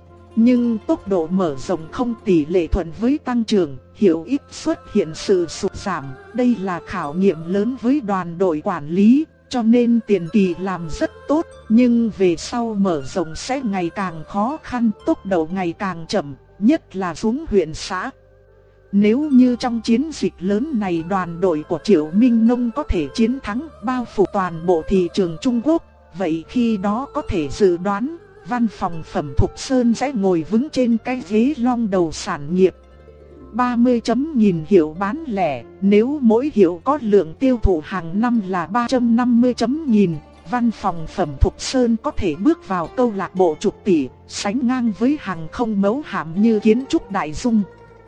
Nhưng tốc độ mở rộng không tỷ lệ thuận với tăng trưởng, hiệu ích xuất hiện sự sụt giảm. Đây là khảo nghiệm lớn với đoàn đội quản lý, cho nên tiền kỳ làm rất tốt, nhưng về sau mở rộng sẽ ngày càng khó khăn, tốc độ ngày càng chậm, nhất là xuống huyện xã. Nếu như trong chiến dịch lớn này đoàn đội của Triệu Minh Nông có thể chiến thắng, bao phủ toàn bộ thị trường Trung Quốc, vậy khi đó có thể dự đoán, văn phòng phẩm Thục Sơn sẽ ngồi vững trên cái ghế long đầu sản nghiệp. ba mươi nghìn hiệu bán lẻ, nếu mỗi hiệu có lượng tiêu thụ hàng năm là ba trăm năm mươi nghìn, văn phòng phẩm Thục Sơn có thể bước vào câu lạc bộ chục tỷ, sánh ngang với hàng không mẫu hạm như Kiến trúc Đại Dung.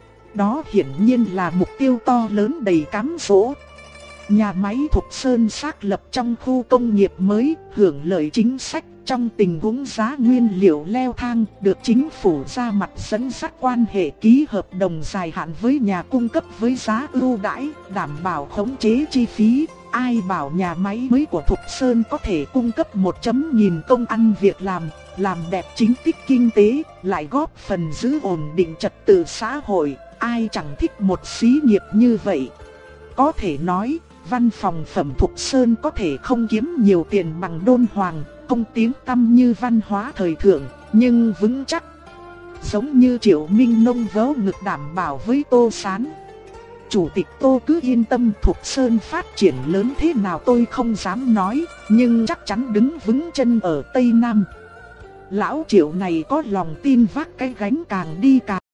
Đó hiển nhiên là mục tiêu to lớn đầy cám dỗ. Nhà máy Thục Sơn xác lập trong khu công nghiệp mới, hưởng lợi chính sách trong tình huống giá nguyên liệu leo thang, được chính phủ ra mặt dẫn dắt quan hệ ký hợp đồng dài hạn với nhà cung cấp với giá ưu đãi, đảm bảo khống chế chi phí. Ai bảo nhà máy mới của Thục Sơn có thể cung cấp một nghìn công ăn việc làm, làm đẹp chính tích kinh tế, lại góp phần giữ ổn định trật tự xã hội. Ai chẳng thích một xí nghiệp như vậy. Có thể nói, văn phòng phẩm Thục Sơn có thể không kiếm nhiều tiền bằng Đôn Hoàng, không tiếng tăm như văn hóa thời thượng, nhưng vững chắc. Giống như Triệu Minh Nông vớ ngực đảm bảo với Tô Sán: "Chủ tịch Tô cứ yên tâm, Thục Sơn phát triển lớn thế nào tôi không dám nói, nhưng chắc chắn đứng vững chân ở Tây Nam." Lão Triệu này có lòng tin vác cái gánh càng đi càng